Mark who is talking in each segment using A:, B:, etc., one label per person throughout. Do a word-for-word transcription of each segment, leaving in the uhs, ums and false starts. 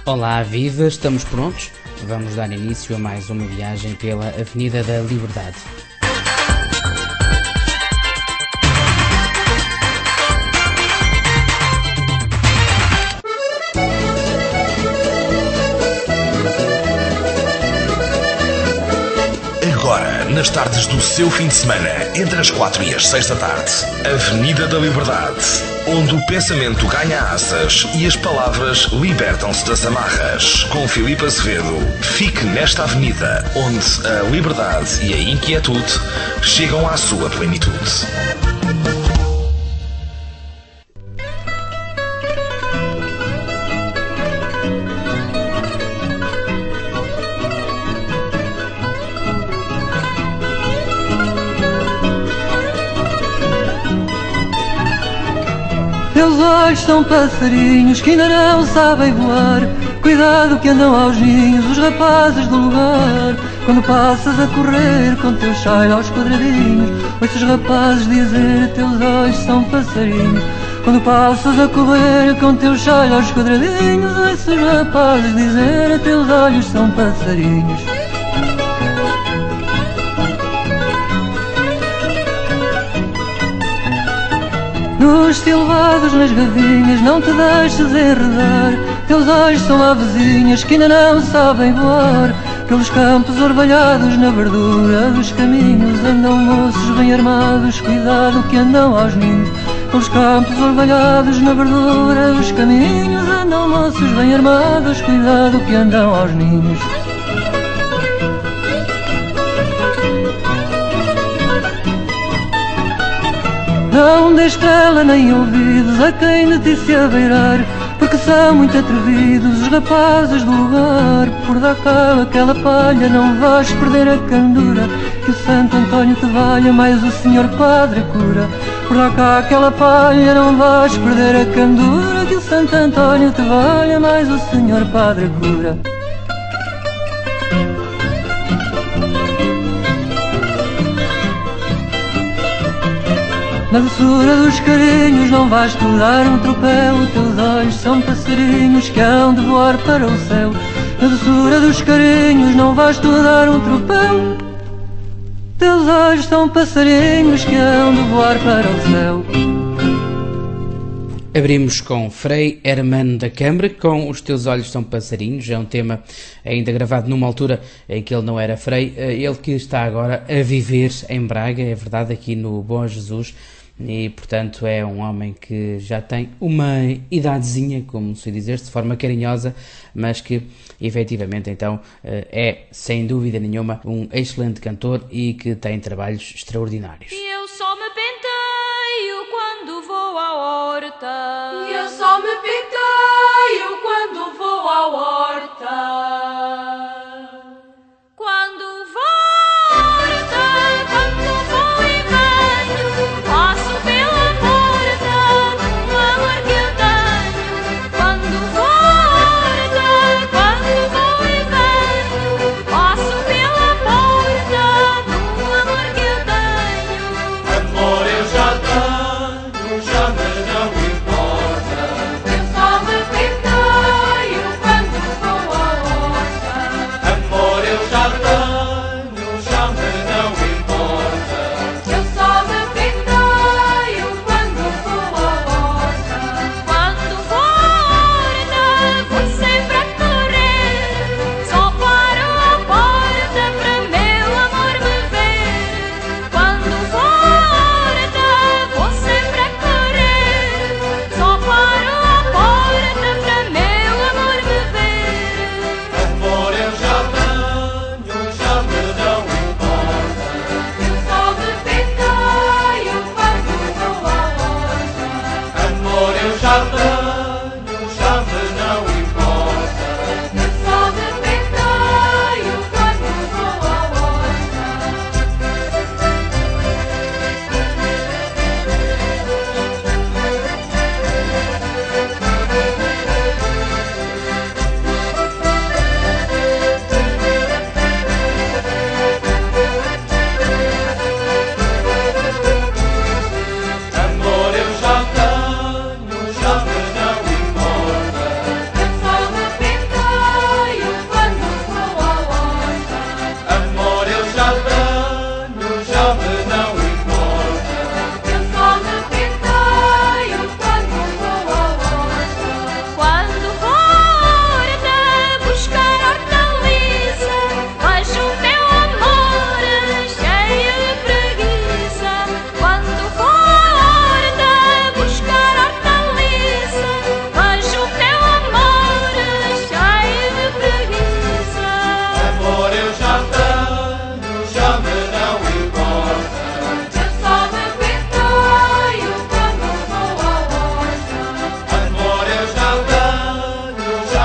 A: Olá, viva! Estamos prontos? Vamos dar início a mais uma viagem pela Avenida da Liberdade.
B: Agora, nas tardes do seu fim de semana, entre as quatro e as seis da tarde, Avenida da Liberdade, onde o pensamento ganha asas e as palavras libertam-se das amarras. Com Filipe Azevedo, fique nesta avenida, onde a liberdade e a inquietude chegam à sua plenitude.
C: Teus olhos são passarinhos que ainda não sabem voar. Cuidado que andam aos ninhos os rapazes do lugar. Quando passas a correr com teu chale aos quadradinhos, ouço os rapazes dizer: teus olhos são passarinhos. Quando passas a correr com teu chale aos quadradinhos, ouço os rapazes dizer: teus olhos são passarinhos. Nos silvados, nas gavinhas, não te deixes enredar. Teus olhos são avezinhas que ainda não sabem voar. Pelos campos orvalhados, na verdura dos caminhos, andam moços bem armados, cuidado que andam aos ninhos. Pelos campos orvalhados, na verdura dos caminhos, andam moços bem armados, cuidado que andam aos ninhos. Não dê estrela nem ouvidos a quem de ti se abeirar, porque são muito atrevidos os rapazes do lugar. Por dar cá aquela palha, não vais perder a candura, que o Santo António te valha, mais o Senhor Padre cura. Por dar cá aquela palha, não vais perder a candura, que o Santo António te valha, mais o Senhor Padre cura. Na doçura dos carinhos não vais tu dar um tropel. Teus olhos são passarinhos que hão de voar para o céu. Na doçura dos carinhos não vais tu dar um tropel. Teus olhos são passarinhos que hão de voar para o céu.
A: Abrimos com Frei Hermano da Câmara, com Os Teus Olhos São Passarinhos. É um tema ainda gravado numa altura em que ele não era frei. Ele que está agora a viver em Braga, é verdade, aqui no Bom Jesus. E, portanto, é um homem que já tem uma idadezinha, como se dizer, de forma carinhosa, mas que, efetivamente, então, é, sem dúvida nenhuma, um excelente cantor e que tem trabalhos extraordinários.
D: E eu só me penteio quando vou à horta.
E: E eu só me penteio quando vou à horta.
D: Quando vou à horta, quando vou e venho, passo pela porta do amor que eu tenho. Quando vou à horta, quando vou e venho, passo pela porta do amor que eu tenho.
F: Amor eu já tenho, já mas não importa.
E: Eu só me penteio quando vou à horta.
F: Amor eu já tenho, já mas não importa.
E: Eu só me penteio quando vou à horta.
D: Quando vou à horta, vou sempre a correr, só paro à porta para meu amor me ver. Quando vou à horta, vou sempre a correr, só paro à porta para meu amor me ver.
F: Amor eu já tenho, já mas não importa.
E: Eu só me penteio quando vou à horta.
F: Amor eu já tenho, já mas não importa.
E: Eu só me penteio quando vou à horta.
F: Amor eu já tenho, já mas não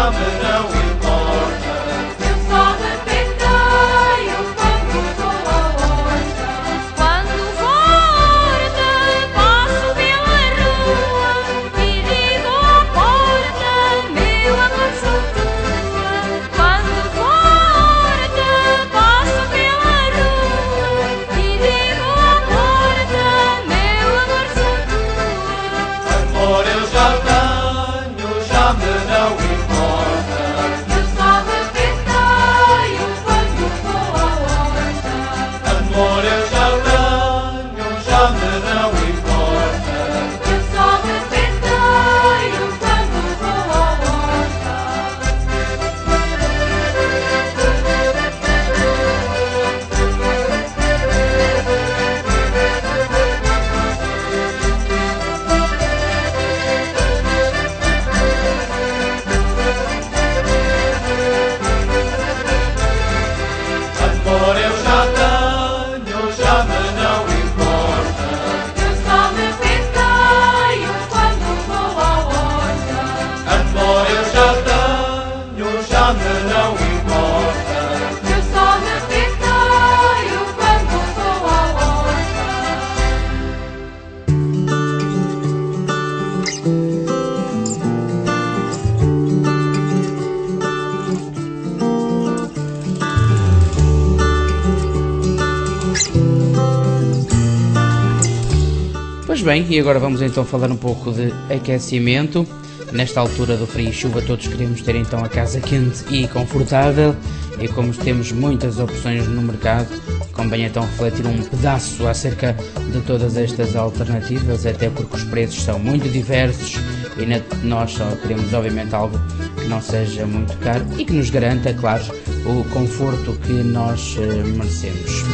F: chame não importa.
E: Eu só repeteio quando vou à horta.
D: Quando volta, passo pela rua e digo à porta, meu amor, sou tua. Quando volta, passo pela rua e digo à porta, meu amor, sou tua.
F: Amor eu já tenho, chame não importa.
E: Eu só repeteio quando vou à horta.
F: Amor eu já tenho, chame não importa.
E: Eu só repeteio quando vou à horta.
F: Amor eu já tenho, chame não importa.
E: Eu só repeteio quando vou à horta.
F: Amor eu já tenho, chame não importa.
E: Eu só repeteio quando vou à horta.
A: Pois bem, e agora vamos então falar um pouco de aquecimento. Nesta altura do frio e chuva todos queremos ter então a casa quente e confortável, e como temos muitas opções no mercado, convém então refletir um pedaço acerca de todas estas alternativas, até porque os preços são muito diversos e na- nós só queremos obviamente algo que não seja muito caro e que nos garanta, claro, o conforto que nós eh, merecemos.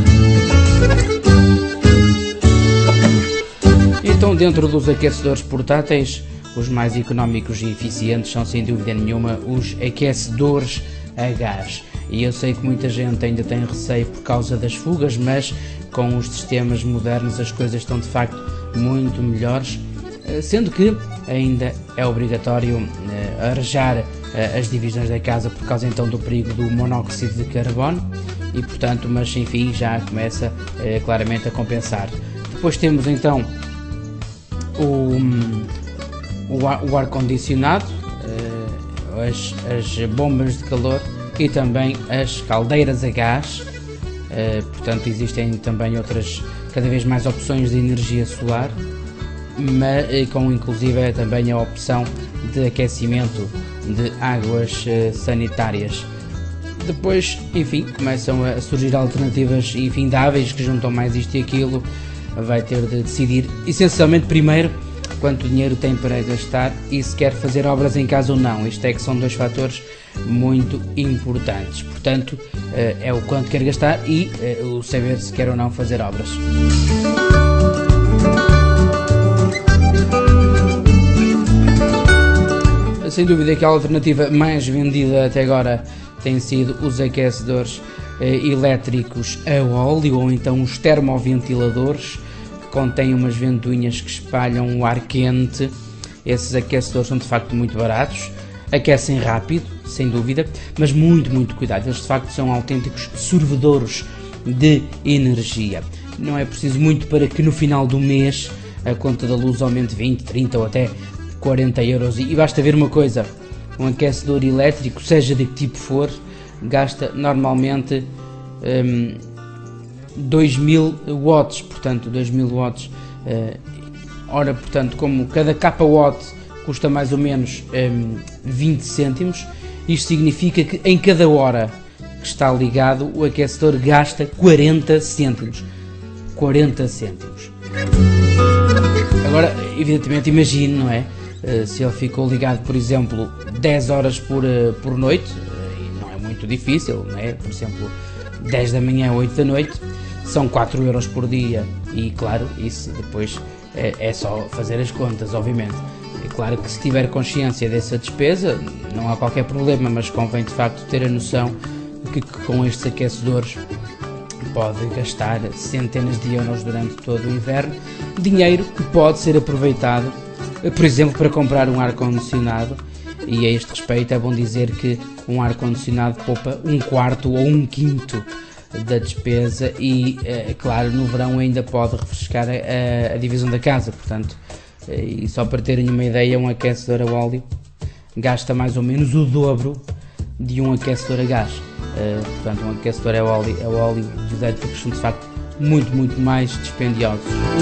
A: Então, dentro dos aquecedores portáteis, os mais económicos e eficientes são sem dúvida nenhuma os aquecedores a gás. E eu sei que muita gente ainda tem receio por causa das fugas, mas com os sistemas modernos as coisas estão de facto muito melhores, eh, sendo que ainda é obrigatório eh, arejar eh, as divisões da casa por causa então do perigo do monóxido de carbono e portanto, mas enfim, já começa eh, claramente a compensar. Depois temos então o, o, ar, o ar-condicionado, eh, as, as bombas de calor e também as caldeiras a gás. Eh, portanto, existem também outras, cada vez mais opções de energia solar, mas, eh, com inclusive também a opção de aquecimento de águas eh, sanitárias. Depois, enfim, começam a surgir alternativas infindáveis que juntam mais isto e aquilo. Vai ter de decidir, essencialmente, primeiro, quanto dinheiro tem para gastar e se quer fazer obras em casa ou não. Isto é que são dois fatores muito importantes. Portanto, é o quanto quer gastar e o saber se quer ou não fazer obras. Sem dúvida que a alternativa mais vendida até agora tem sido os aquecedores elétricos a óleo ou então os termoventiladores, que contêm umas ventoinhas que espalham o ar quente. Esses aquecedores são de facto muito baratos, aquecem rápido, sem dúvida, mas muito, muito cuidado. Eles de facto são autênticos sorvedores de energia. Não é preciso muito para que no final do mês a conta da luz aumente vinte, trinta ou até quarenta euros. E basta ver uma coisa, um aquecedor elétrico, seja de que tipo for, gasta normalmente um, dois mil watts, portanto dois mil watts, uh, ora, portanto, como cada kW custa mais ou menos um, vinte cêntimos, isto significa que em cada hora que está ligado o aquecedor gasta quarenta cêntimos. quarenta cêntimos. Agora, evidentemente, imagine, não é? Uh, se ele ficou ligado, por exemplo, dez horas por, uh, por noite, muito difícil, não é? Por exemplo, dez da manhã, oito da noite, são quatro euros por dia e claro, isso depois é, é só fazer as contas, obviamente. É claro que se tiver consciência dessa despesa, não há qualquer problema, mas convém de facto ter a noção de que, que com estes aquecedores pode gastar centenas de euros durante todo o inverno, dinheiro que pode ser aproveitado, por exemplo, para comprar um ar-condicionado e a este respeito é bom dizer que um ar-condicionado poupa um quarto ou um quinto da despesa e, é claro, no verão ainda pode refrescar a, a divisão da casa, portanto, e só para terem uma ideia, um aquecedor a óleo gasta mais ou menos o dobro de um aquecedor a gás. Uh, portanto, um aquecedor a óleo, a óleo e os elétricos são de facto muito, muito mais dispendiosos.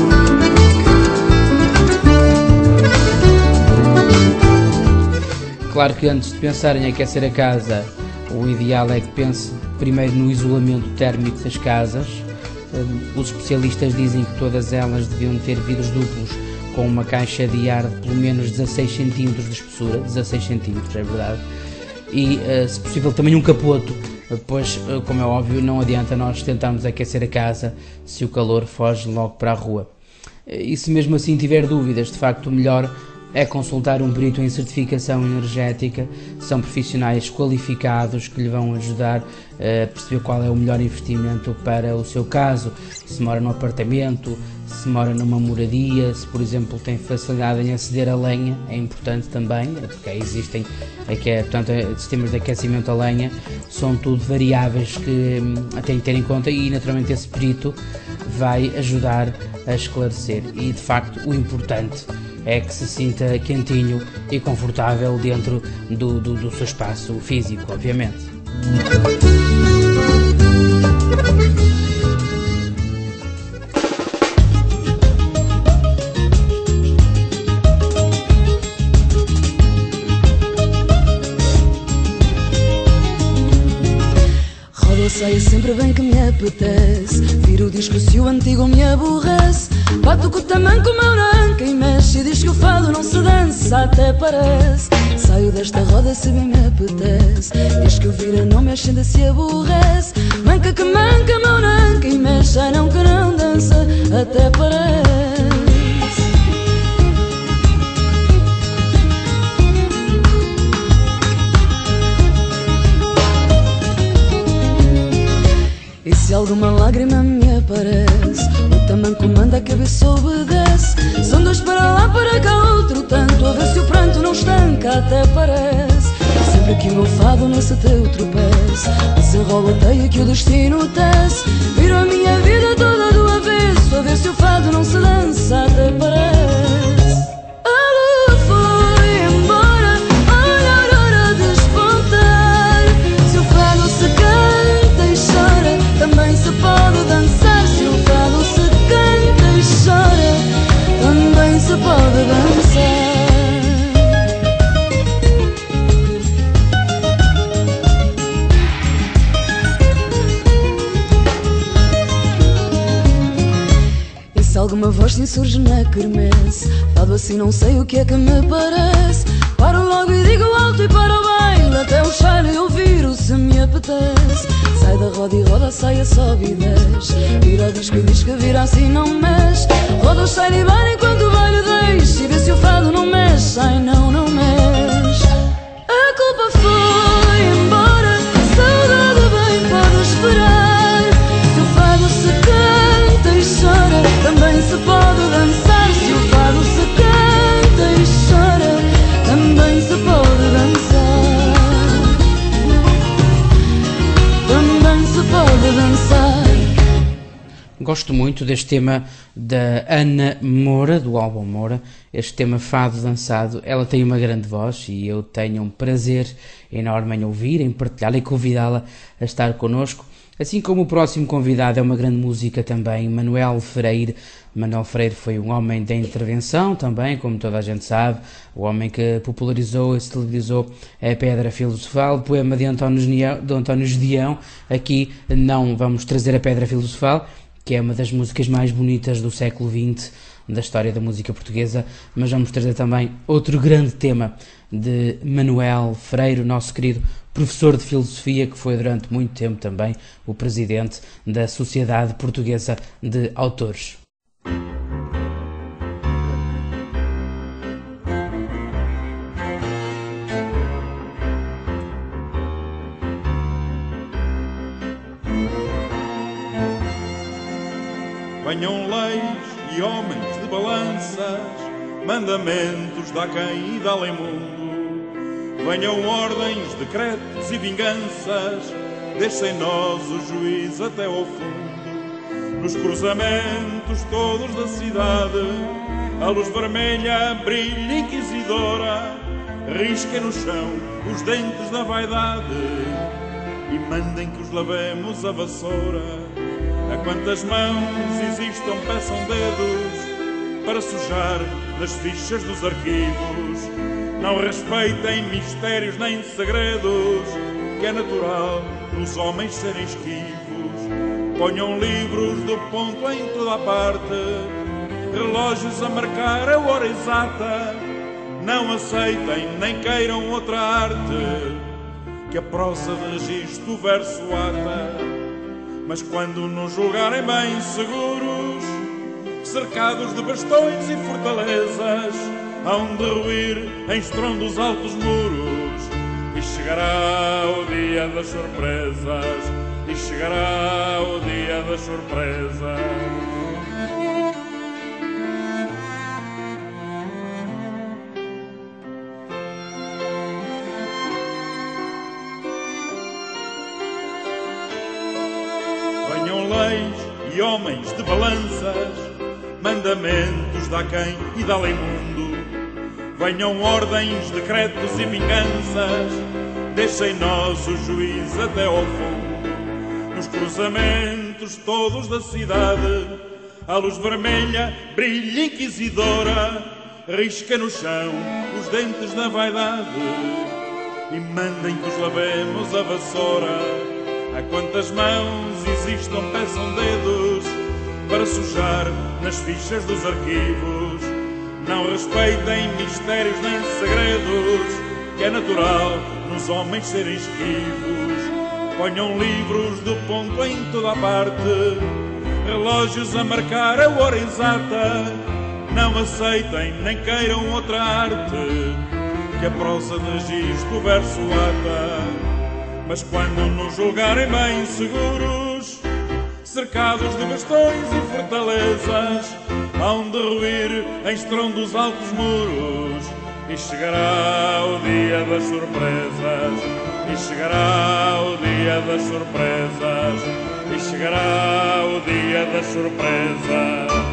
A: Claro que antes de pensar em aquecer a casa, o ideal é que pense primeiro no isolamento térmico das casas. Uh, os especialistas dizem que todas elas deviam ter vidros duplos com uma caixa de ar de pelo menos dezasseis centímetros de espessura, dezasseis centímetros, é verdade, e uh, se possível também um capoto, pois, uh, como é óbvio, não adianta nós tentarmos aquecer a casa se o calor foge logo para a rua. E se mesmo assim tiver dúvidas, de facto o melhor é consultar um perito em certificação energética. São profissionais qualificados que lhe vão ajudar a perceber qual é o melhor investimento para o seu caso. Se mora num apartamento, se mora numa moradia, se por exemplo tem facilidade em aceder à lenha, é importante também, porque existem aqui, portanto, sistemas de aquecimento a lenha, são tudo variáveis que têm que ter em conta e naturalmente esse perito vai ajudar a esclarecer. E de facto o importante é que se sinta quentinho e confortável dentro do, do, do seu espaço físico, obviamente.
G: Eu sei sempre bem que me apetece viro o disco se o antigo me aborrece. Bato com o tamanco, o meu nanca e mexe e diz que o fado não se dança, até parece. Saio desta roda se bem me apetece. Diz que o vira não mexe ainda se aborrece. Manca que manca, meu nanca e mexe, ai não que não dança, até parece. E se alguma lágrima me aparece, o tamanco manda, a cabeça obedece. São dois para lá, para cá, outro tanto, a ver se o pranto não estanca, até parece. Sempre que o meu fado nesse teu tropeço, desenrola a teia que o destino tece. Viro a minha vida toda do avesso, a ver se o fado não se dança, até parece. A lua foi embora, olha a hora de despontar. Se o fado se canta e chora, também se pode dançar. Se o fado se canta e chora, também se pode dançar. E se alguma voz se insurge na quermesse, fado assim não sei o que é que me parece. Paro logo e digo alto e para o baile, até o cheiro eu viro se me apetece. Sai da roda e roda, saia, sobe e desce. Vira o disco e diz que vira assim não mexe. Roda o cheiro e vai enquanto o baile deixa. E vê se o fado não mexe, ai não, não mexe. A culpa foi embora, a saudade bem pode esperar. Se o fado se canta e chora, também se pode dançar. Se o fado se canta e chora, também se pode dançar. Também se pode dançar.
A: Gosto muito deste tema da Ana Moura, do álbum Moura, este tema Fado Dançado. Ela tem uma grande voz e eu tenho um prazer enorme em ouvir, em partilhá-la e convidá-la a estar connosco. Assim como o próximo convidado é uma grande música também, Manuel Freire. Manuel Freire foi um homem da intervenção também, como toda a gente sabe, o homem que popularizou e celebrizou a Pedra Filosofal, poema de António Gedeão, de António Gedeão. Aqui não vamos trazer a Pedra Filosofal, que é uma das músicas mais bonitas do século vinte da história da música portuguesa, mas vamos trazer também outro grande tema de Manuel Freire, nosso querido professor de filosofia, que foi durante muito tempo também o presidente da Sociedade Portuguesa de Autores.
H: Venham leis e homens de balanças, mandamentos dá quem e dá-lhe mundo. Venham ordens, decretos e vinganças, deixem nós o juiz até ao fundo. Nos cruzamentos todos da cidade, a luz vermelha brilha inquisidora, risquem no chão os dentes da vaidade e mandem que os lavemos a vassoura. A quantas mãos existam peçam dedos para sujar nas fichas dos arquivos. Não respeitem mistérios nem segredos, que é natural os homens serem esquivos. Ponham livros do ponto em toda a parte, relógios a marcar a hora exata. Não aceitem nem queiram outra arte, que a prosa de registro o verso ata. Mas quando nos julgarem bem seguros, cercados de bastões e fortalezas, hão de ruir em estrondos altos muros. E chegará o dia das surpresas, e chegará o dia das surpresas. Venham leis e homens de balanças, mandamentos da quem e da lei mundo. Venham ordens, decretos e vinganças, deixem nós o juiz até ao fundo. Nos cruzamentos todos da cidade, a luz vermelha brilha inquisidora, risca no chão os dentes da vaidade e mandem que os lavemos a vassoura. A quantas mãos existam peçam dedos para sujar nas fichas dos arquivos. Não respeitem mistérios nem segredos, que é natural nos homens serem esquivos. Ponham livros do ponto em toda a parte, relógios a marcar a hora exata. Não aceitem nem queiram outra arte, que a prosa de registro o verso ata. Mas quando nos julgarem bem seguros, cercados de bastões e fortalezas, hão de ruir em estrondos altos muros. E chegará o dia das surpresas, e chegará o dia das surpresas, e chegará o dia das surpresas.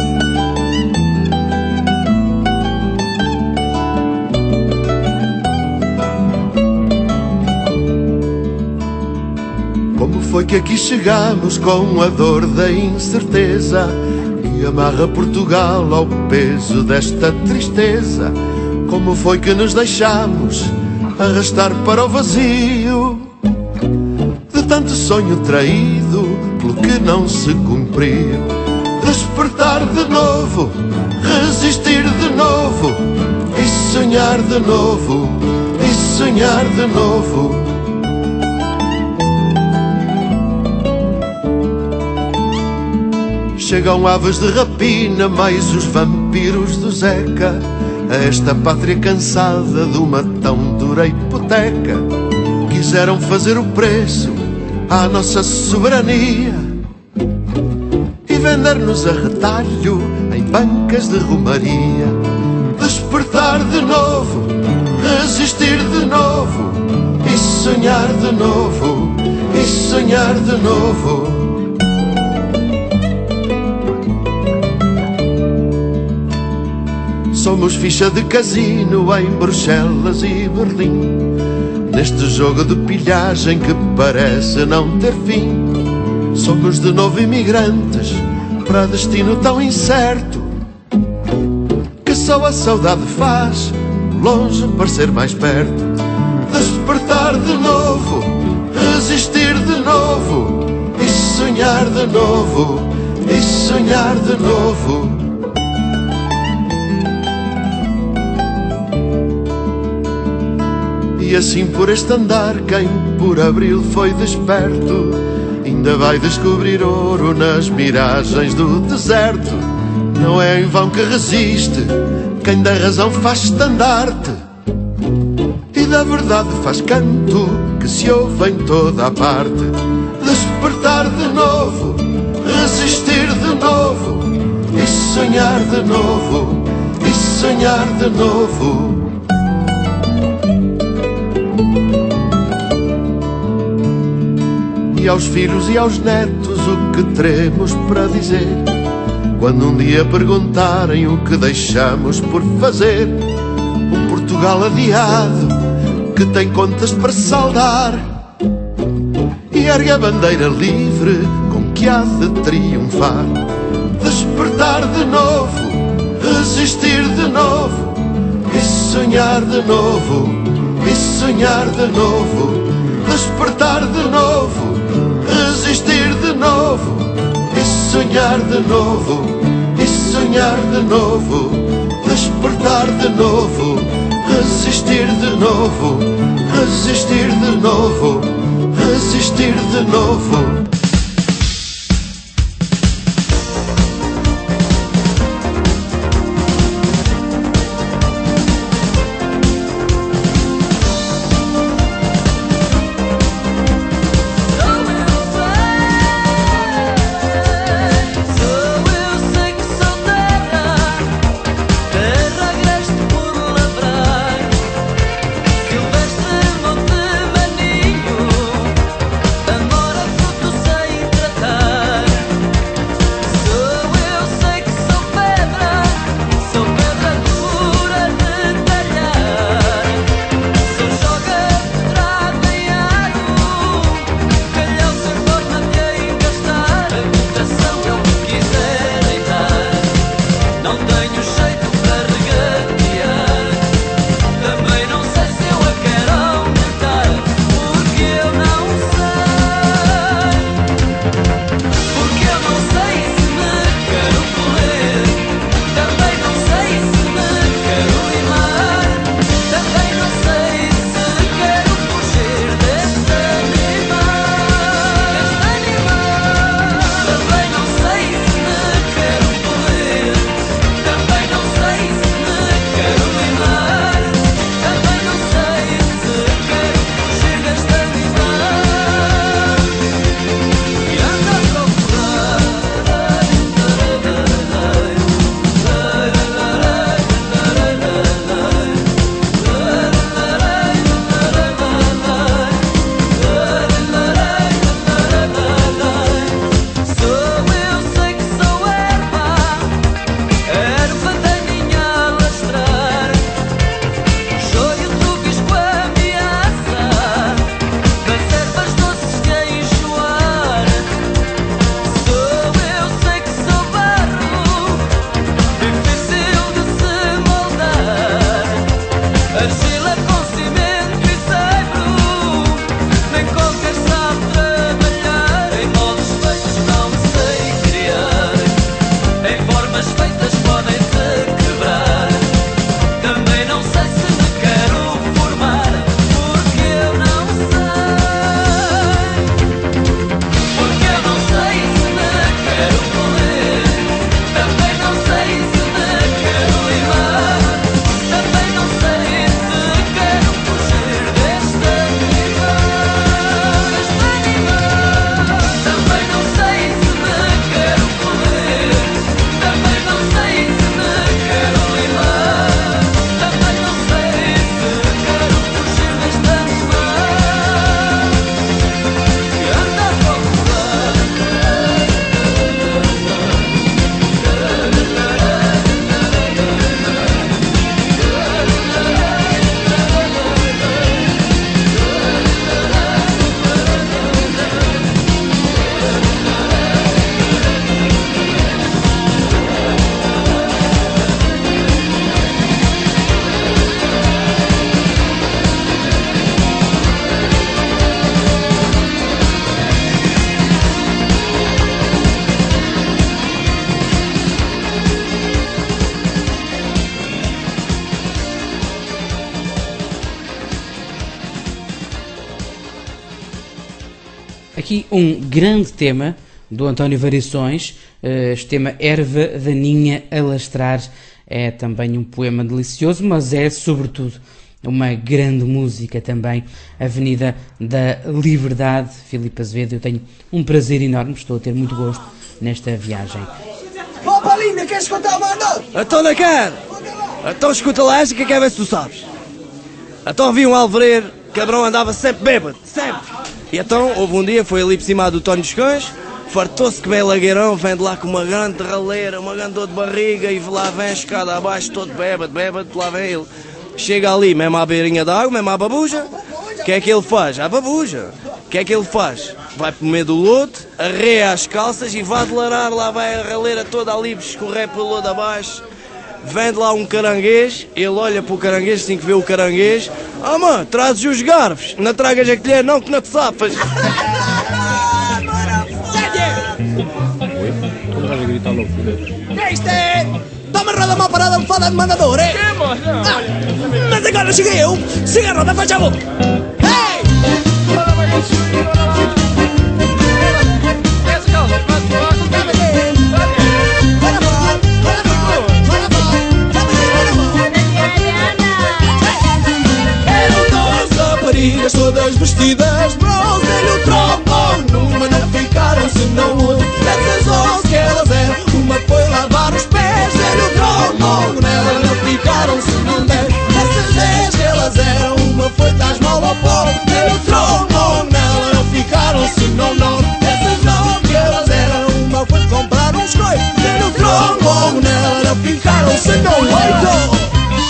I: Como foi que aqui chegamos com a dor da incerteza que amarra Portugal ao peso desta tristeza? Como foi que nos deixamos arrastar para o vazio de tanto sonho traído pelo que não se cumpriu? Despertar de novo, resistir de novo e sonhar de novo, e sonhar de novo. Chegam aves de rapina, mais os vampiros do Zeca, a esta pátria cansada de uma tão dura hipoteca. Quiseram fazer o preço à nossa soberania e vender-nos a retalho em bancas de romaria. Despertar de novo, resistir de novo e sonhar de novo, e sonhar de novo. Somos ficha de casino em Bruxelas e Berlim, neste jogo de pilhagem que parece não ter fim. Somos de novo imigrantes para destino tão incerto, que só a saudade faz longe parecer mais perto. Despertar de novo, resistir de novo e sonhar de novo, e sonhar de novo. E assim por este andar, quem por abril foi desperto, ainda vai descobrir ouro nas miragens do deserto. Não é em vão que resiste quem da razão faz estandarte e da verdade faz canto que se ouve em toda a parte. Despertar de novo, resistir de novo e sonhar de novo, e sonhar de novo. aos filhos e aos netos o que teremos para dizer. Quando um dia perguntarem o que deixamos por fazer, um Portugal adiado que tem contas para saldar, e ergue a bandeira livre com que há de triunfar. Despertar de novo, resistir de novo, e sonhar de novo, e sonhar de novo. Despertar de novo, resistir de novo, e sonhar de novo, e sonhar de novo. Despertar de novo, resistir de novo, resistir de novo, resistir de novo.
A: Aqui um grande tema do António Variações, este tema Erva Daninha a Lastrar, é também um poema delicioso, mas é sobretudo uma grande música também, Avenida da Liberdade. Filipe Azevedo, eu tenho um prazer enorme, estou a ter muito gosto nesta viagem.
J: Ó, Palinha, queres contar uma nota?
K: Então não quero! Então escuta lá esta que quer ver se tu sabes. Então vi um alvereiro, cabrão andava sempre bêbado, sempre. E então, houve um dia, foi ali por cima do Tónio dos Cães, fartou-se que bem lagueirão, vem de lá com uma grande raleira, uma grande dor de barriga, e lá vem a escada abaixo, todo bêbado, bêbado, lá vem ele. Chega ali, mesmo à beirinha da água, mesmo à babuja, o que é que ele faz? À babuja. O que é que ele faz? Vai para o meio do lodo, arreia as calças e vai delarar, lá vai a raleira toda ali, escorrer pelo lodo abaixo. Vem de lá um caranguês, ele olha para o caranguês, assim que vê o caranguês. Ah, mano, trazes os garfos, não tragas a colher, não, que não te safas.
J: Este! Toma a roda mal parada, me fala de mandador, é? Ah, mas agora cheguei eu! Siga a roda, faz favor! Hey! Eram duas raparigas todas vestidas de bronze, dei-lhe o trombone, numa não ficaram senão onze. Dessas onze que elas eram, uma foi lavar os pés, dei-lhe o trombone, nela não ficaram senão dez. Dessas dez que elas eram, uma foi dar esmola ao povo, dei-lhe o trombone, nela não ficaram senão nove. Dessas nove que elas eram, uma foi comprar uns coitos, dei-lhe o trombone, nela não ficaram senão oito.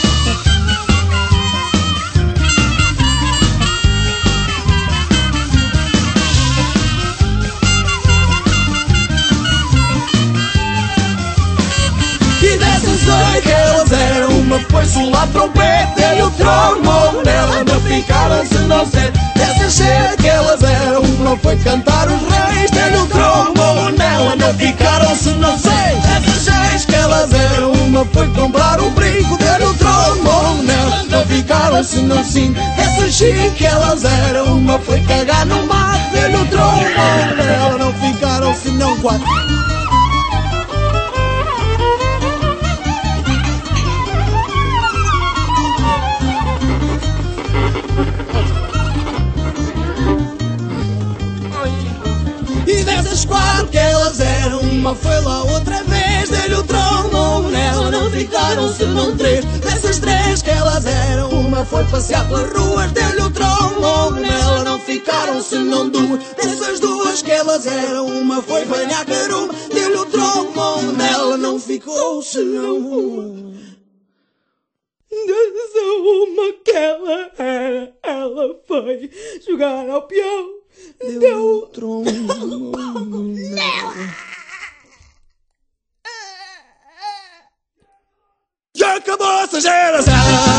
J: Que elas eram, uma foi solar trompete, dei-lhe o trombone, nela não ficaram senão sete. Dessas sete que elas eram, uma foi cantar os reis, dei-lhe o trombone, nela não ficaram senão seis. Dessas seis que elas eram, uma foi comprar um brinco, dei-lhe o trombone, nela não ficaram senão cinco. Dessas cinco que elas eram, uma foi cagar no mato, dei-lhe o trombone, nela não ficaram senão quatro. Quatro que elas eram, uma foi lá outra vez, dei-lhe o trombone, nela não ficaram senão três. Dessas três que elas eram, uma foi passear pelas ruas, dei-lhe o trombone, nela não ficaram senão duas. Dessas duas que elas eram, uma foi banhar caruma, dei-lhe o trombone, nela não ficou senão uma. Dessa uma que ela era, ela foi jogar ao peão, deu o trombone nela. Já acabou essa geração.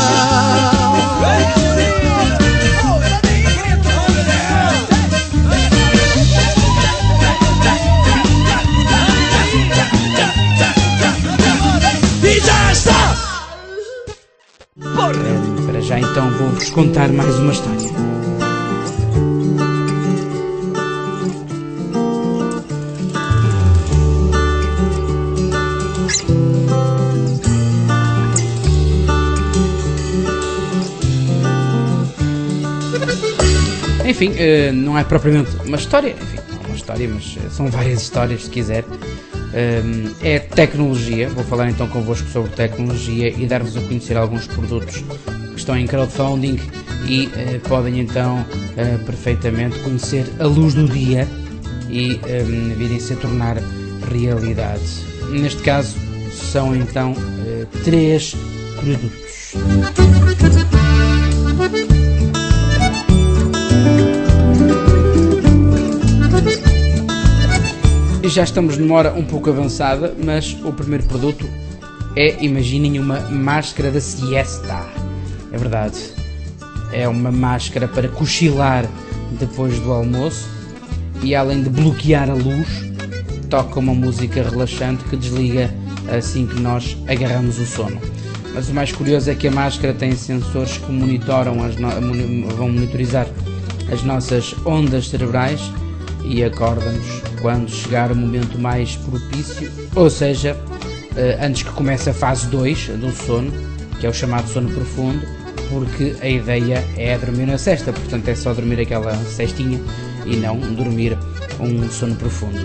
J: E já está.
A: Para já então vou-vos contar mais uma história. Enfim, não é propriamente uma história, enfim, não é uma história, mas são várias histórias, se quiser. É tecnologia, vou falar então convosco sobre tecnologia e dar-vos a conhecer alguns produtos que estão em crowdfunding e uh, podem então uh, perfeitamente conhecer a luz do dia e um, virem-se a tornar realidade. Neste caso são então uh, três produtos. Já estamos numa hora um pouco avançada, mas o primeiro produto é, imaginem, uma máscara da siesta. É verdade, é uma máscara para cochilar depois do almoço e, além de bloquear a luz, toca uma música relaxante que desliga assim que nós agarramos o sono. Mas o mais curioso é que a máscara tem sensores que monitoram as no... vão monitorizar as nossas ondas cerebrais e acorda-nos quando chegar o momento mais propício, ou seja, antes que comece a fase dois do sono, que é o chamado sono profundo, porque a ideia é dormir na sesta, portanto é só dormir aquela cestinha e não dormir um sono profundo.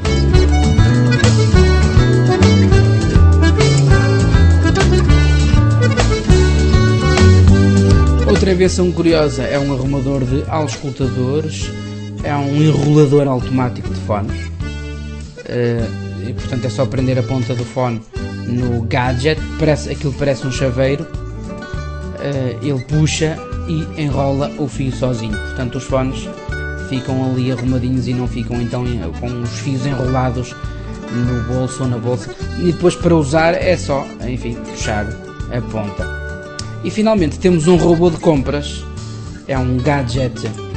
A: Outra invenção curiosa é um arrumador de auscultadores é um enrolador automático de fones. Uh, e portanto é só prender a ponta do fone no gadget, parece, aquilo parece um chaveiro, uh, ele puxa e enrola o fio sozinho, portanto os fones ficam ali arrumadinhos e não ficam então com os fios enrolados no bolso ou na bolsa, e depois para usar é só, enfim, puxar a ponta. E finalmente temos um robô de compras, é um gadget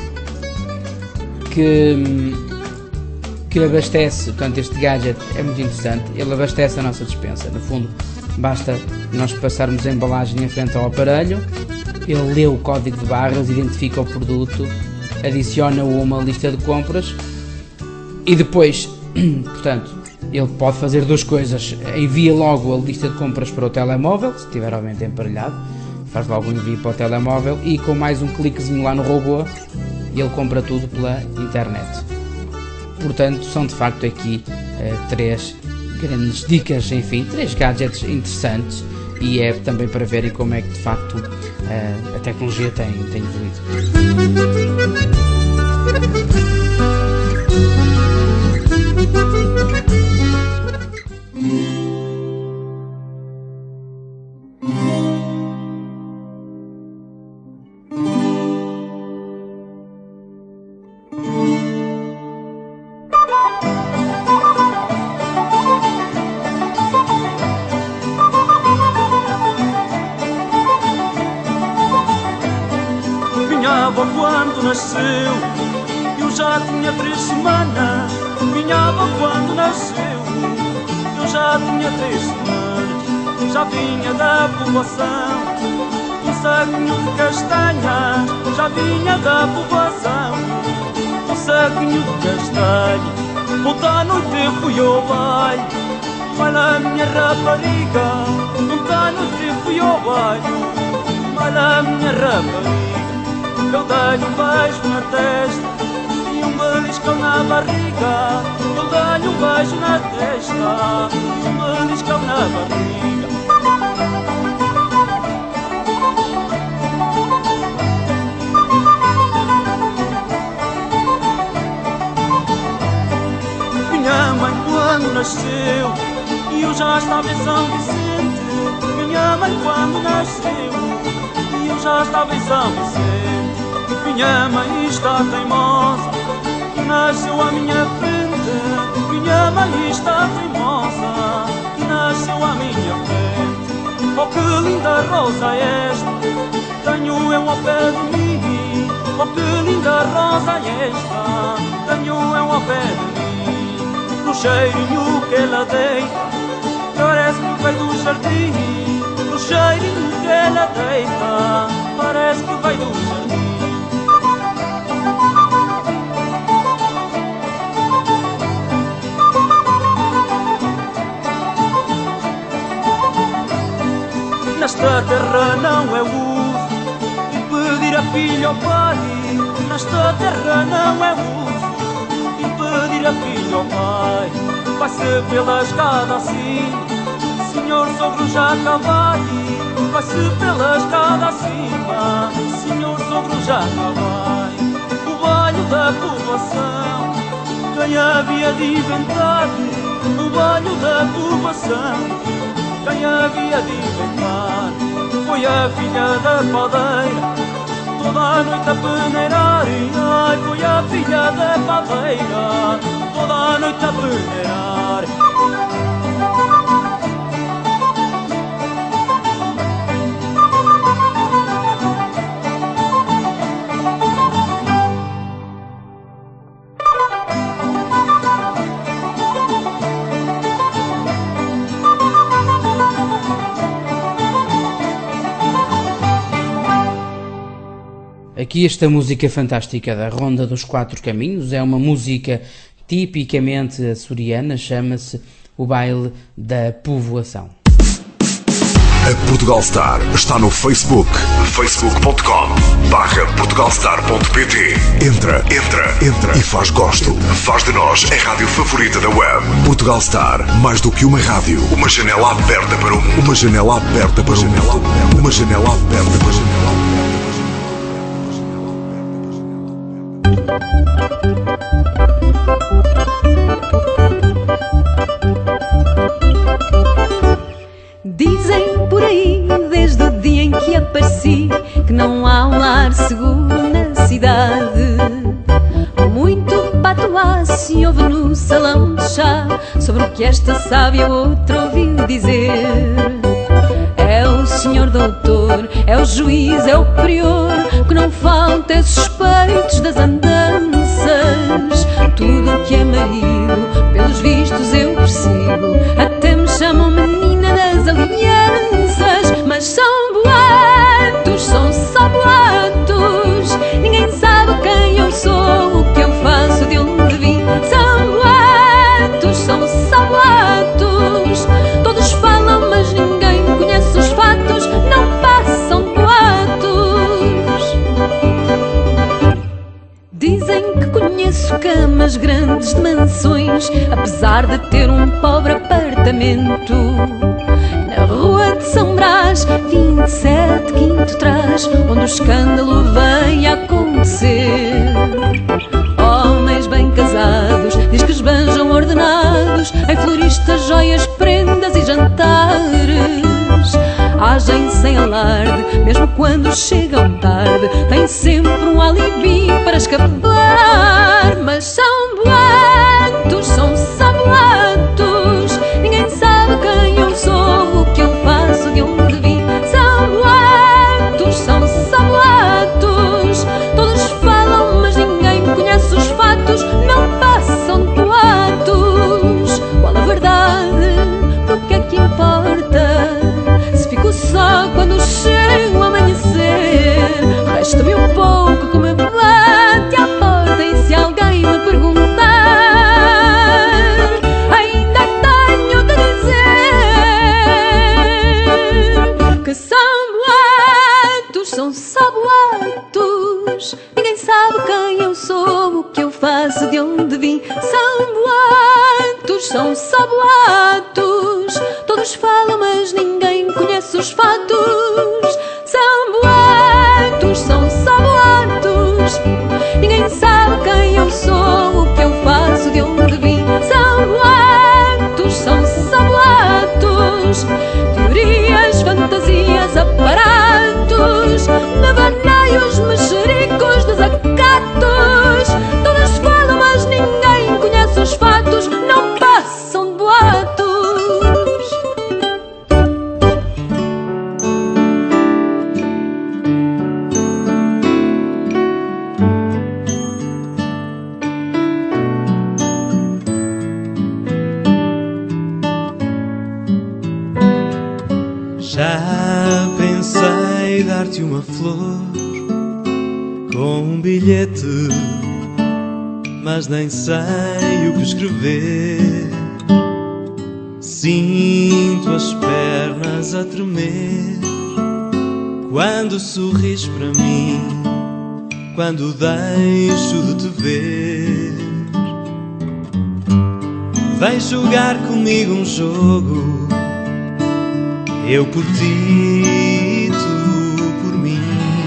A: que que abastece, portanto este gadget é muito interessante, ele abastece a nossa despensa, no fundo basta nós passarmos a embalagem em frente ao aparelho, ele lê o código de barras, identifica o produto, adiciona-o a uma lista de compras e depois, portanto, ele pode fazer duas coisas, envia logo a lista de compras para o telemóvel, se estiver obviamente emparelhado, faz logo o envio para o telemóvel e com mais um cliquezinho lá no robô, ele compra tudo pela internet. Portanto, são de facto aqui uh, três grandes dicas, enfim, três gadgets interessantes e é também para verem como é que de facto uh, a tecnologia tem, tem evoluído.
L: Quando nasceu, eu já tinha três semanas. Minha avó quando nasceu, eu já tinha três semanas. Já vinha da povoação, um saquinho de castanhas. Já vinha da povoação, um saquinho de castanhas. Ontem à noite fui ao baile, baile a minha rapariga. Ontem à noite fui ao baile, baile a minha rapariga. Eu dei-lhe um beijo na testa e um beliscão na barriga. Eu dei-lhe um beijo na testa e um beliscão na barriga. Minha mãe quando nasceu e eu já estava em São Vicente. Minha mãe quando nasceu e eu já estava em São Vicente. Minha mãe está teimosa, que nasceu à minha frente. Minha mãe está teimosa, que nasceu à minha frente. Oh, que linda rosa é esta, tenho eu ao pé de mim. Oh, que linda rosa é esta, tenho eu ao pé de mim. No cheirinho que ela deita, parece que veio do jardim. No cheirinho que ela deita, parece que veio do jardim. Nesta terra não é uso de pedir a filha ao pai. Nesta terra não é uso de pedir a filha ao pai. Vai-se pela escada assim, senhor sogro já cá vai. Vai-se pela escada acima, senhor sogro já cá vai. O baile da povoação, quem havia de inventar? O baile da povoação, quem havia de inventar? Foi a filha da padeira, toda a noite a peneirar. Ai, foi a filha da padeira, toda a noite a peneirar.
A: Aqui esta música fantástica da Ronda dos Quatro Caminhos é uma música tipicamente açoriana, chama-se o Baile da Povoação.
B: A Portugal Star está no Facebook, facebook ponto com barra portugalstar ponto pt. Entra, entra, entra e faz gosto. Faz de nós a rádio favorita da web. Portugal Star, mais do que uma rádio, uma janela aberta para o mundo. Uma janela aberta para o mundo. Uma janela aberta para o mundo.
M: Dizem por aí, desde o dia em que apareci, que não há um lar seguro na cidade. Muito patuá se ouve no salão de chá sobre o que esta sábia outra ouviu dizer. É o senhor doutor, é o juiz, é o prior, que não falta é suspeitos das andanças. Tudo o que é marido, pelos vistos eu persigo, até me chamam menina das alianças. Mas são boatos, são só boatos, ninguém sabe quem eu sou, o que eu faço, de onde vim. São boatos, são só boatos, todos falam mas ninguém conhece os fatos, não passam de boatos. Dizem que conheço camas grandes de mansões, apesar de ter um pobre apartamento na rua de São Brás, vinte e sete, quinto trás, onde o escândalo vem a acontecer. Homens bem casados, diz que esbanjam ordenados em floristas, joias, prendas e jantares. Agem sem alarde, mesmo quando chegam tarde, têm sempre um alibi para escapar. Mas são boatos, são só boatos, ninguém sabe quem eu sou, o que eu faço, de onde vim. São boatos, são só boatos, todos falam mas ninguém conhece os fatos, não passam de boatos. Qual a verdade? O que é que importa? Se fico só quando chego a amanhecer, resta-me um pouco que me bate à porta, e se alguém me perguntar, ainda tenho de dizer que são boatos, são só boatos, ninguém sabe quem eu sou, o que eu faço, de onde vim. São boatos, são só boatos, todos falam mas ninguém conhece os fatos. São boatos, são só boatos, ninguém sabe quem eu sou, o que eu faço, de onde vim. São boatos, são só boatos, teorias, fantasias, aparatos, navaneios, mexericos, desacatos, todas falam mas ninguém conhece os fatos, não passam de boatos.
N: Já pensei dar-te uma flor com um bilhete, mas nem sei o que escrever. Sinto as pernas a tremer quando sorris para mim, quando deixo de te ver. Vem jogar comigo um jogo, eu por ti, tu por mim.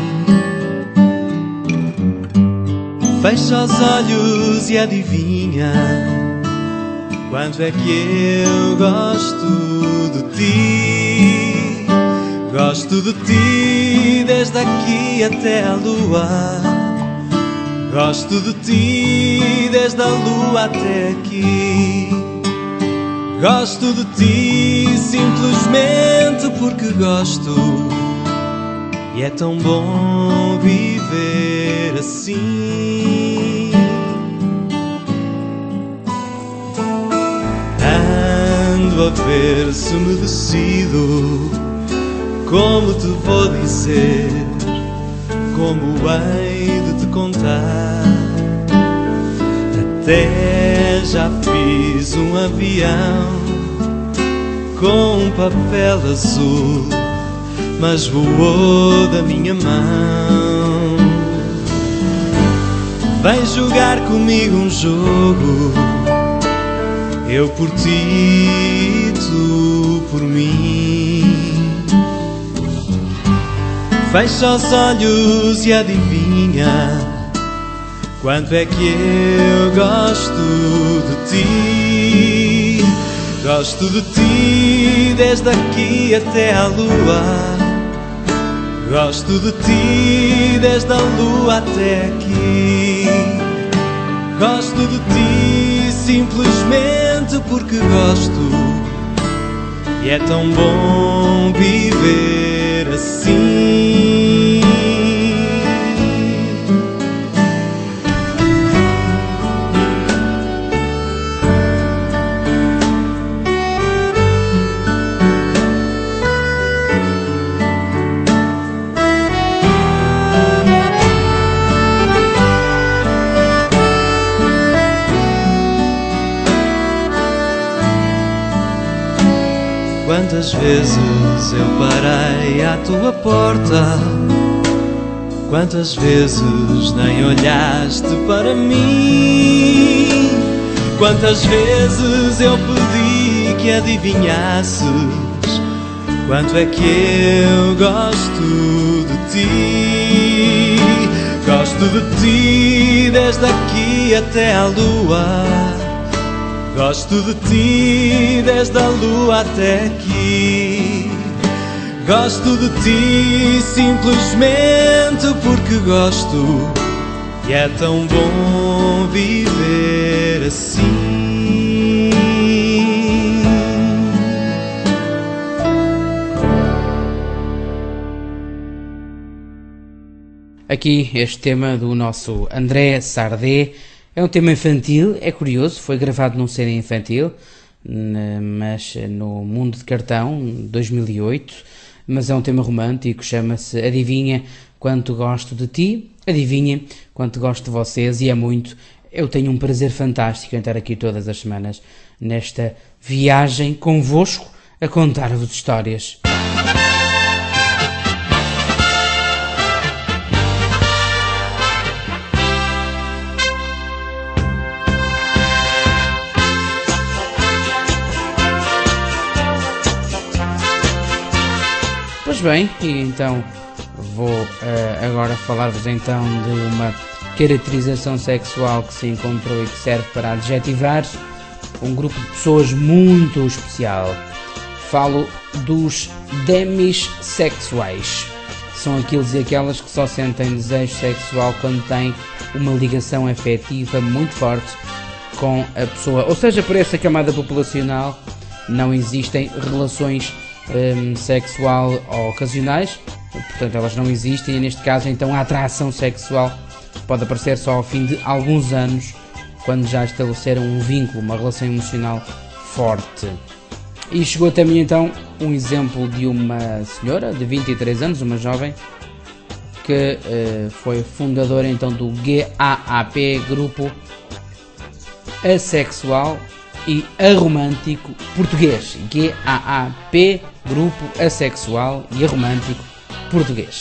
N: Fecha os olhos e adivinha quanto é que eu gosto de ti. Gosto de ti desde aqui até a lua. Gosto de ti desde a lua até aqui. Gosto de ti simplesmente porque gosto, e é tão bom viver assim. Ando a ver se me decido como te vou dizer, como hei de te contar. Até já fiz um avião com um papel azul, mas voou da minha mão. Vem jogar comigo um jogo, eu por ti, tu por mim. Fecha os olhos e adivinha quanto é que eu gosto de ti. Gosto de ti desde aqui até à lua. Gosto de ti desde a lua até aqui. Gosto de ti simplesmente porque gosto. E é tão bom viver assim. Quantas vezes eu parei à tua porta, quantas vezes nem olhaste para mim, quantas vezes eu pedi que adivinhasses quanto é que eu gosto de ti. Gosto de ti desde aqui até à lua. Gosto de ti desde a lua até aqui. Gosto de ti simplesmente porque gosto. E é tão bom viver assim.
A: Aqui este tema do nosso André Sardé. É um tema infantil, é curioso, foi gravado num C D infantil, mas no Mundo de Cartão, dois mil e oito, mas é um tema romântico, chama-se Adivinha Quanto Gosto de Ti, adivinha quanto gosto de vocês, e é muito. Eu tenho um prazer fantástico em estar aqui todas as semanas, nesta viagem convosco, a contar-vos histórias. Pois bem, e então vou uh, agora falar-vos então de uma caracterização sexual que se encontrou e que serve para adjetivar um grupo de pessoas muito especial. Falo dos demissexuais. São aqueles e aquelas que só sentem desejo sexual quando têm uma ligação afetiva muito forte com a pessoa. Ou seja, por essa camada populacional não existem relações Um, sexual ou ocasionais, portanto elas não existem, e neste caso então a atração sexual pode aparecer só ao fim de alguns anos, quando já estabeleceram um vínculo, uma relação emocional forte. E chegou até mim então um exemplo de uma senhora de vinte e três anos, uma jovem, que uh, foi fundadora então do G A A P, Grupo Assexual e Aromântico Português. G A A P, Grupo Assexual e Aromântico Português.